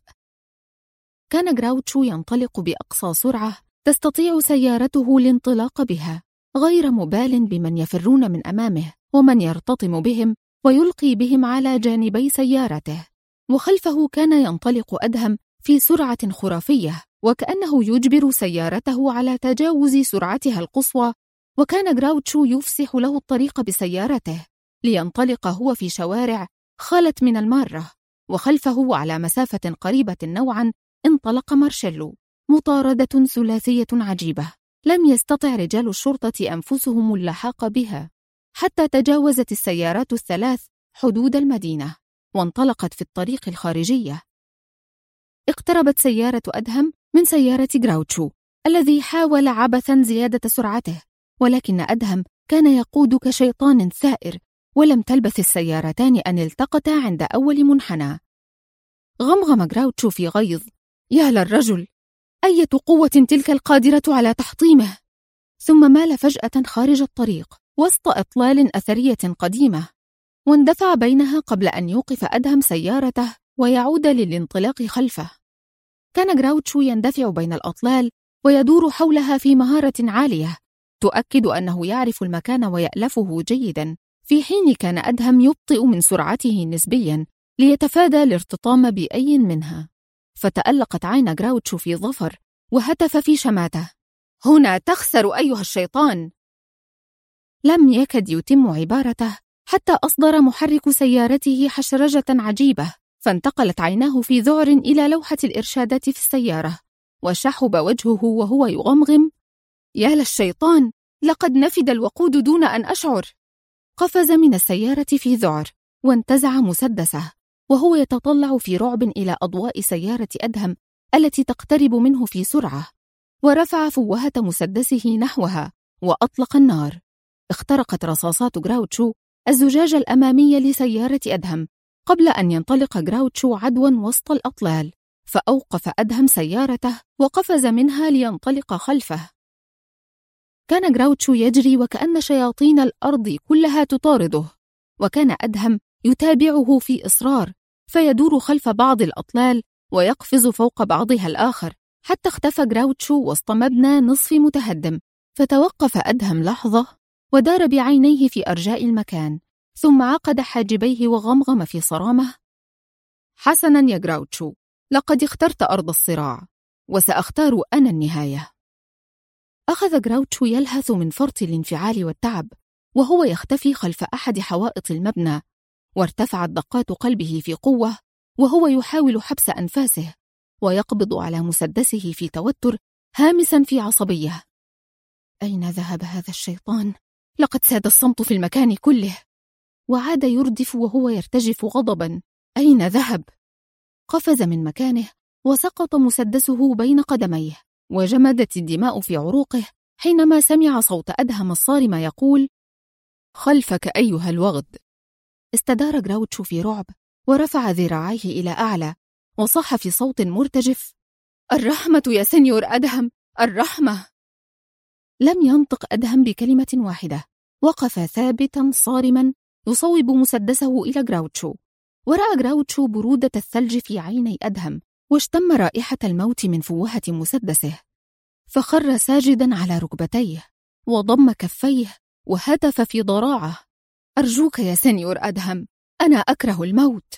كان غراوتشو ينطلق بأقصى سرعة تستطيع سيارته الانطلاق بها، غير مبال بمن يفرون من أمامه ومن يرتطم بهم ويلقي بهم على جانبي سيارته. وخلفه كان ينطلق أدهم في سرعة خرافية، وكأنه يجبر سيارته على تجاوز سرعتها القصوى، وكان غراوتشو يفسح له الطريق بسيارته لينطلق هو في شوارع خالت من المارة، وخلفه على مسافة قريبة نوعا انطلق مارشيلو. مطاردة ثلاثية عجيبة، لم يستطع رجال الشرطة أنفسهم اللحاق بها، حتى تجاوزت السيارات الثلاث حدود المدينة وانطلقت في الطريق الخارجية. اقتربت سيارة أدهم من سيارة غراوتشو الذي حاول عبثا زيادة سرعته، ولكن أدهم كان يقود كشيطان ثائر، ولم تلبث السيارتان أن التقتا عند أول منحنى. غمغم غراوتشو في غيظ: يا للرجل، أية قوة تلك القادرة على تحطيمه! ثم مال فجأة خارج الطريق وسط أطلال أثرية قديمة، واندفع بينها قبل أن يوقف أدهم سيارته ويعود للانطلاق خلفه. كان غراوتشو يندفع بين الأطلال ويدور حولها في مهارة عالية تؤكد أنه يعرف المكان ويألفه جيدا، في حين كان أدهم يبطئ من سرعته نسبيا ليتفادى الارتطام بأي منها. فتألقت عين غراوتشو في ظفر وهتف في شماته: هنا تخسر أيها الشيطان! لم يكد يتم عبارته حتى أصدر محرك سيارته حشرجة عجيبة، فانتقلت عيناه في ذعر إلى لوحة الإرشادات في السيارة، وشحب وجهه وهو يغمغم: يا للشيطان، لقد نفد الوقود دون أن أشعر. قفز من السيارة في ذعر وانتزع مسدسه، وهو يتطلع في رعب إلى أضواء سيارة أدهم التي تقترب منه في سرعة، ورفع فوهة مسدسه نحوها وأطلق النار. اخترقت رصاصات غراوتشو الزجاج الأمامي لسيارة أدهم قبل أن ينطلق غراوتشو عدوا وسط الأطلال، فأوقف أدهم سيارته وقفز منها لينطلق خلفه. كان غراوتشو يجري وكأن شياطين الأرض كلها تطارده، وكان أدهم يتابعه في إصرار، فيدور خلف بعض الأطلال ويقفز فوق بعضها الآخر، حتى اختفى غراوتشو وسط مبنى نصف متهدم. فتوقف أدهم لحظة ودار بعينيه في أرجاء المكان، ثم عقد حاجبيه وغمغم في صرامة: حسناً يا غراوتشو، لقد اخترت أرض الصراع، وسأختار أنا النهاية. أخذ غراوتشو يلهث من فرط الانفعال والتعب وهو يختفي خلف أحد حوائط المبنى، وارتفعت دقات قلبه في قوة وهو يحاول حبس أنفاسه ويقبض على مسدسه في توتر، هامساً في عصبية: أين ذهب هذا الشيطان؟ لقد ساد الصمت في المكان كله. وعاد يردف وهو يرتجف غضباً: أين ذهب؟ قفز من مكانه وسقط مسدسه بين قدميه، وجمدت الدماء في عروقه حينما سمع صوت أدهم الصارم يقول: خلفك أيها الوغد. استدار غراوتشو في رعب ورفع ذراعيه إلى أعلى وصاح في صوت مرتجف: الرحمة يا سنيور أدهم، الرحمة. لم ينطق أدهم بكلمة واحدة، وقف ثابتا صارما يصوب مسدسه إلى غراوتشو، ورأى غراوتشو برودة الثلج في عيني أدهم، واشتم رائحة الموت من فوهة مسدسه، فخر ساجدا على ركبتيه وضم كفيه وهتف في ضراعه: أرجوك يا سنيور أدهم، أنا أكره الموت.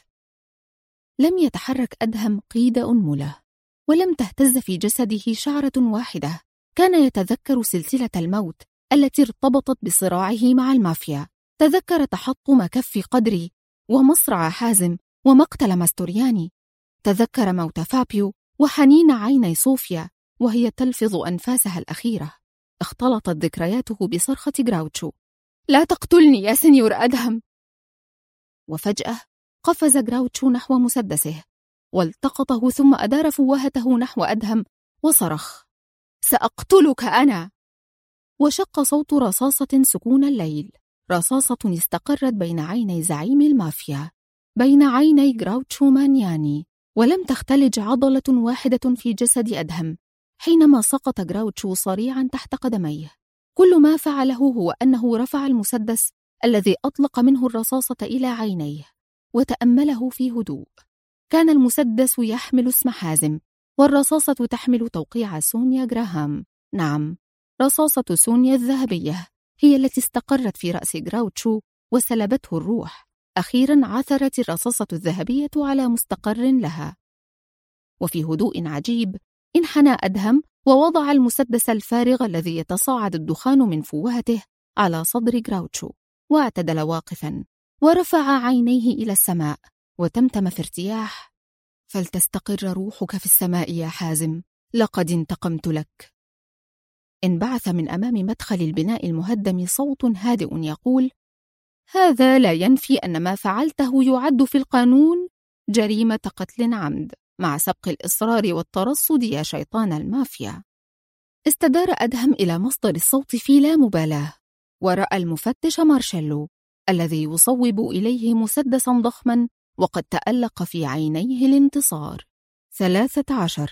لم يتحرك أدهم قيد أنملة، ولم تهتز في جسده شعرة واحدة. كان يتذكر سلسلة الموت التي ارتبطت بصراعه مع المافيا، تذكر تحطم كف قدري ومصرع حازم ومقتل ماستورياني، تذكر موت فابيو وحنين عيني صوفيا وهي تلفظ أنفاسها الأخيرة. اختلطت ذكرياته بصرخة غراوتشو: لا تقتلني يا سنيور أدهم. وفجأة قفز غراوتشو نحو مسدسه والتقطه، ثم أدار فوهته نحو أدهم وصرخ: سأقتلك أنا. وشق صوت رصاصة سكون الليل، رصاصة استقرت بين عيني زعيم المافيا، بين عيني غراوتشو مانياني، ولم تختلج عضلة واحدة في جسد أدهم حينما سقط غراوتشو صريعا تحت قدميه. كل ما فعله هو أنه رفع المسدس الذي أطلق منه الرصاصة إلى عينيه وتأمله في هدوء. كان المسدس يحمل اسم حازم، والرصاصة تحمل توقيع سونيا غراهام. نعم، رصاصة سونيا الذهبية هي التي استقرت في رأس غراوتشو وسلبته الروح. أخيرا عثرت الرصاصة الذهبية على مستقر لها. وفي هدوء عجيب انحنى أدهم ووضع المسدس الفارغ الذي يتصاعد الدخان من فوهته على صدر غراوتشو، واعتدل واقفا ورفع عينيه إلى السماء وتمتم في ارتياح: فلتستقر روحك في السماء يا حازم، لقد انتقمت لك. انبعث من أمام مدخل البناء المهدم صوت هادئ يقول: هذا لا ينفي أن ما فعلته يعد في القانون جريمة قتل عمد مع سبق الإصرار والترصد يا شيطان المافيا. استدار أدهم إلى مصدر الصوت في لا مبالاة، ورأى المفتش مارشيلو الذي يصوب إليه مسدسا ضخما وقد تألق في عينيه الانتصار. 13.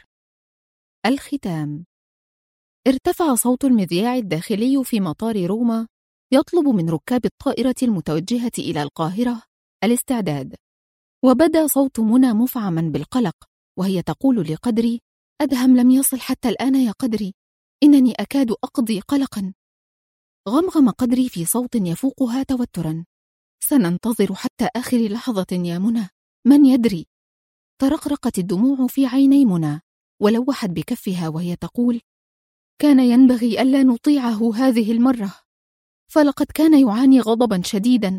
الختام. ارتفع صوت المذياع الداخلي في مطار روما يطلب من ركاب الطائرة المتوجهة إلى القاهرة الاستعداد، وبدا صوت منى مفعما بالقلق وهي تقول لقدري: أدهم لم يصل حتى الآن يا قدري، إنني أكاد أقضي قلقا. غمغم قدري في صوت يفوقها توترا: سننتظر حتى آخر لحظة يا منى، من يدري. ترقرقت الدموع في عيني منى ولوحت بكفها وهي تقول: كان ينبغي ألا نطيعه هذه المرة، فلقد كان يعاني غضبا شديدا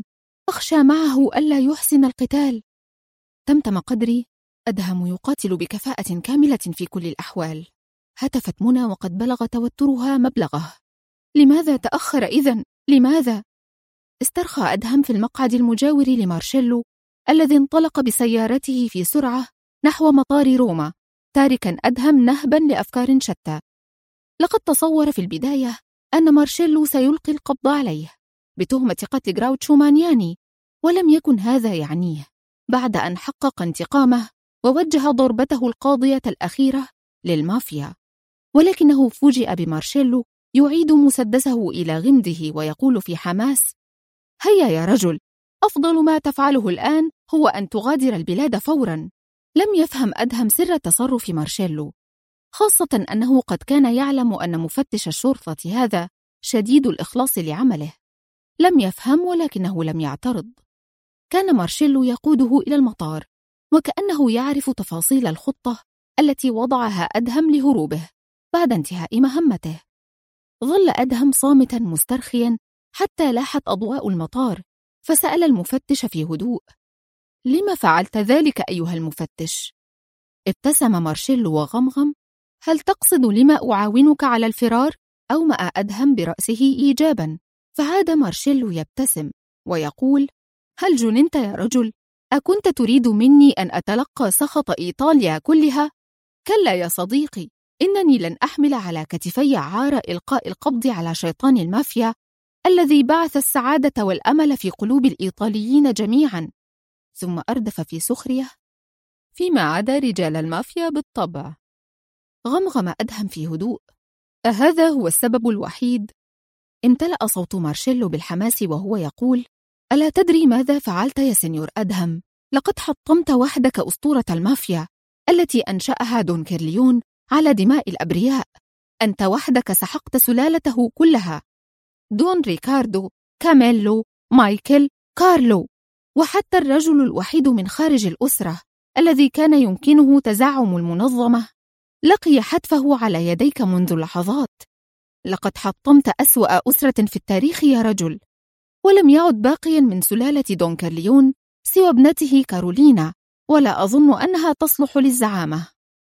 أخشى معه ألا يحسن القتال. تمتم قدري. أدهم يقاتل بكفاءة كاملة في كل الأحوال. هتفت منى وقد بلغ توترها مبلغه. لماذا تأخر إذن؟ لماذا؟ استرخى أدهم في المقعد المجاور لمارشيلو الذي انطلق بسيارته في سرعة نحو مطار روما، تاركا أدهم نهبا لأفكار شتى. لقد تصور في البداية أن مارشيلو سيلقي القبض عليه بتهمة قتل غراوتشو مانياني، ولم يكن هذا يعنيه بعد أن حقق انتقامه ووجه ضربته القاضية الأخيرة للمافيا. ولكنه فوجئ بمارشيلو يعيد مسدسه إلى غمده ويقول في حماس: هيا يا رجل، أفضل ما تفعله الآن هو أن تغادر البلاد فوراً. لم يفهم أدهم سر تصرف مارشيلو، خاصة أنه قد كان يعلم أن مفتش الشرطة هذا شديد الإخلاص لعمله. لم يفهم ولكنه لم يعترض. كان مارشيلو يقوده إلى المطار وكأنه يعرف تفاصيل الخطة التي وضعها أدهم لهروبه بعد انتهاء مهمته. ظل أدهم صامتا مسترخيا حتى لاحت أضواء المطار، فسأل المفتش في هدوء: لما فعلت ذلك أيها المفتش؟ ابتسم مارشيلو وغمغم: هل تقصد لما أعاونك على الفرار؟ أومأ أدهم برأسه إيجابا، فعاد مارشيلو يبتسم ويقول: هل جننت يا رجل؟ أكنت تريد مني أن أتلقى سخط إيطاليا كلها؟ كلا يا صديقي، إنني لن أحمل على كتفي عار إلقاء القبض على شيطان المافيا الذي بعث السعادة والأمل في قلوب الإيطاليين جميعا. ثم أردف في سخرية: فيما عدا رجال المافيا بالطبع. غمغم أدهم في هدوء: أهذا هو السبب الوحيد؟ امتلأ صوت مارشيلو بالحماس وهو يقول: ألا تدري ماذا فعلت يا سنيور أدهم؟ لقد حطمت وحدك أسطورة المافيا التي أنشأها دون كيرليون على دماء الأبرياء. أنت وحدك سحقت سلالته كلها: دون ريكاردو، كاميلو، مايكل، كارلو، وحتى الرجل الوحيد من خارج الأسرة الذي كان يمكنه تزعم المنظمة لقي حتفه على يديك منذ لحظات. لقد حطمت أسوأ أسرة في التاريخ يا رجل، ولم يعد باقيا من سلالة دون كارليون سوى ابنته كارولينا، ولا أظن أنها تصلح للزعامة.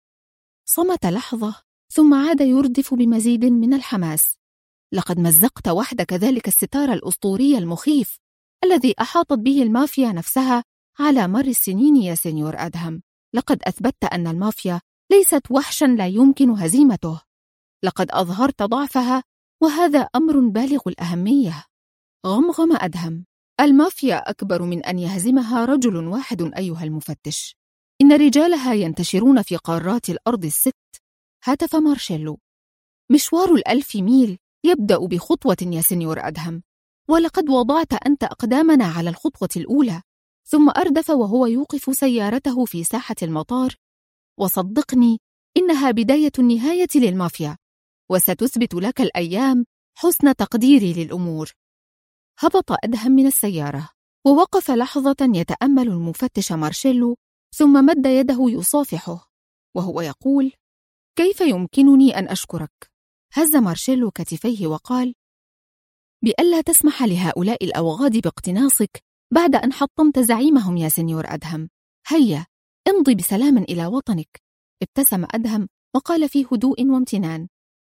صمت لحظة ثم عاد يردف بمزيد من الحماس: لقد مزقت وحدك ذلك الستار الأسطوري المخيف الذي أحاطت به المافيا نفسها على مر السنين يا سنيور أدهم. لقد أثبتت أن المافيا ليست وحشا لا يمكن هزيمته. لقد أظهرت ضعفها، وهذا أمر بالغ الأهمية. غمغم أدهم: المافيا أكبر من أن يهزمها رجل واحد أيها المفتش. إن رجالها ينتشرون في قارات الأرض الست. هتف مارشيلو: مشوار 1000 ميل يبدأ بخطوة يا سنيور أدهم، ولقد وضعت أنت أقدامنا على الخطوة الأولى. ثم أردف وهو يوقف سيارته في ساحة المطار: وصدقني، إنها بداية النهاية للمافيا، وستثبت لك الأيام حسن تقديري للأمور. هبط أدهم من السيارة ووقف لحظة يتأمل المفتش مارشيلو، ثم مد يده يصافحه وهو يقول: كيف يمكنني أن أشكرك؟ هز مارشيلو كتفيه وقال: بألا تسمح لهؤلاء الأوغاد باقتناصك بعد أن حطمت زعيمهم يا سنيور أدهم. هيا امضي بسلام إلى وطنك. ابتسم أدهم وقال في هدوء وامتنان: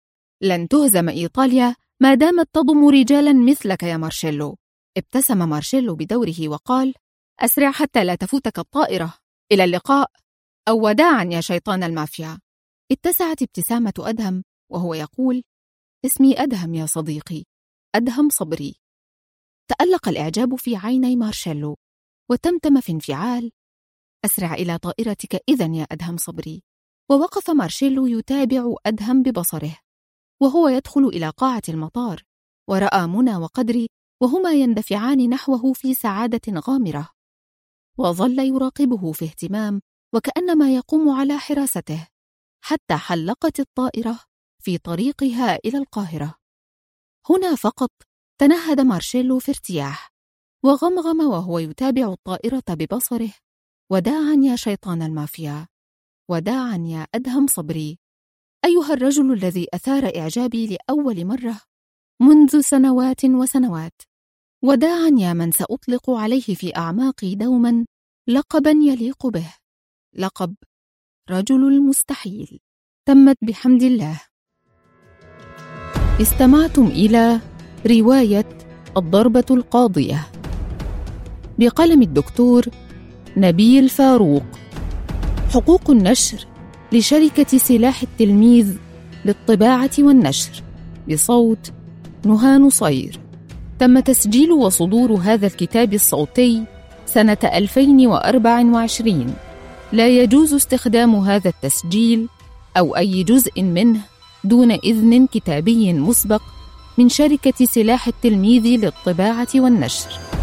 لن تهزم إيطاليا ما دامت تضم رجالا مثلك يا مارشيلو. ابتسم مارشيلو بدوره وقال: أسرع حتى لا تفوتك الطائرة. إلى اللقاء، أو وداعا يا شيطان المافيا. اتسعت ابتسامة أدهم وهو يقول: اسمي أدهم يا صديقي، أدهم صبري. تألق الإعجاب في عيني مارشيلو وتمتم في انفعال: أسرع إلى طائرتك إذن يا أدهم صبري. ووقف مارشيلو يتابع أدهم ببصره وهو يدخل إلى قاعة المطار، ورأى منى وقدري وهما يندفعان نحوه في سعادة غامرة، وظل يراقبه في اهتمام وكأنما يقوم على حراسته حتى حلقت الطائرة في طريقها إلى القاهرة. هنا فقط تنهد مارشيلو في ارتياح وغمغم وهو يتابع الطائرة ببصره: وداعا يا شيطان المافيا، وداعا يا أدهم صبري، أيها الرجل الذي أثار إعجابي لأول مرة منذ سنوات وسنوات. وداعا يا من سأطلق عليه في أعماقي دوما لقبا يليق به، لقب رجل المستحيل. تمت بحمد الله. استمعتم إلى رواية الضربة القاضية بقلم الدكتور نبيل فاروق. حقوق النشر لشركة سلاح التلميذ للطباعة والنشر، بصوت نهى نصير. تم تسجيل وصدور هذا الكتاب الصوتي سنة 2024. لا يجوز استخدام هذا التسجيل أو أي جزء منه دون إذن كتابي مسبق من شركة سلاح التلميذ للطباعة والنشر.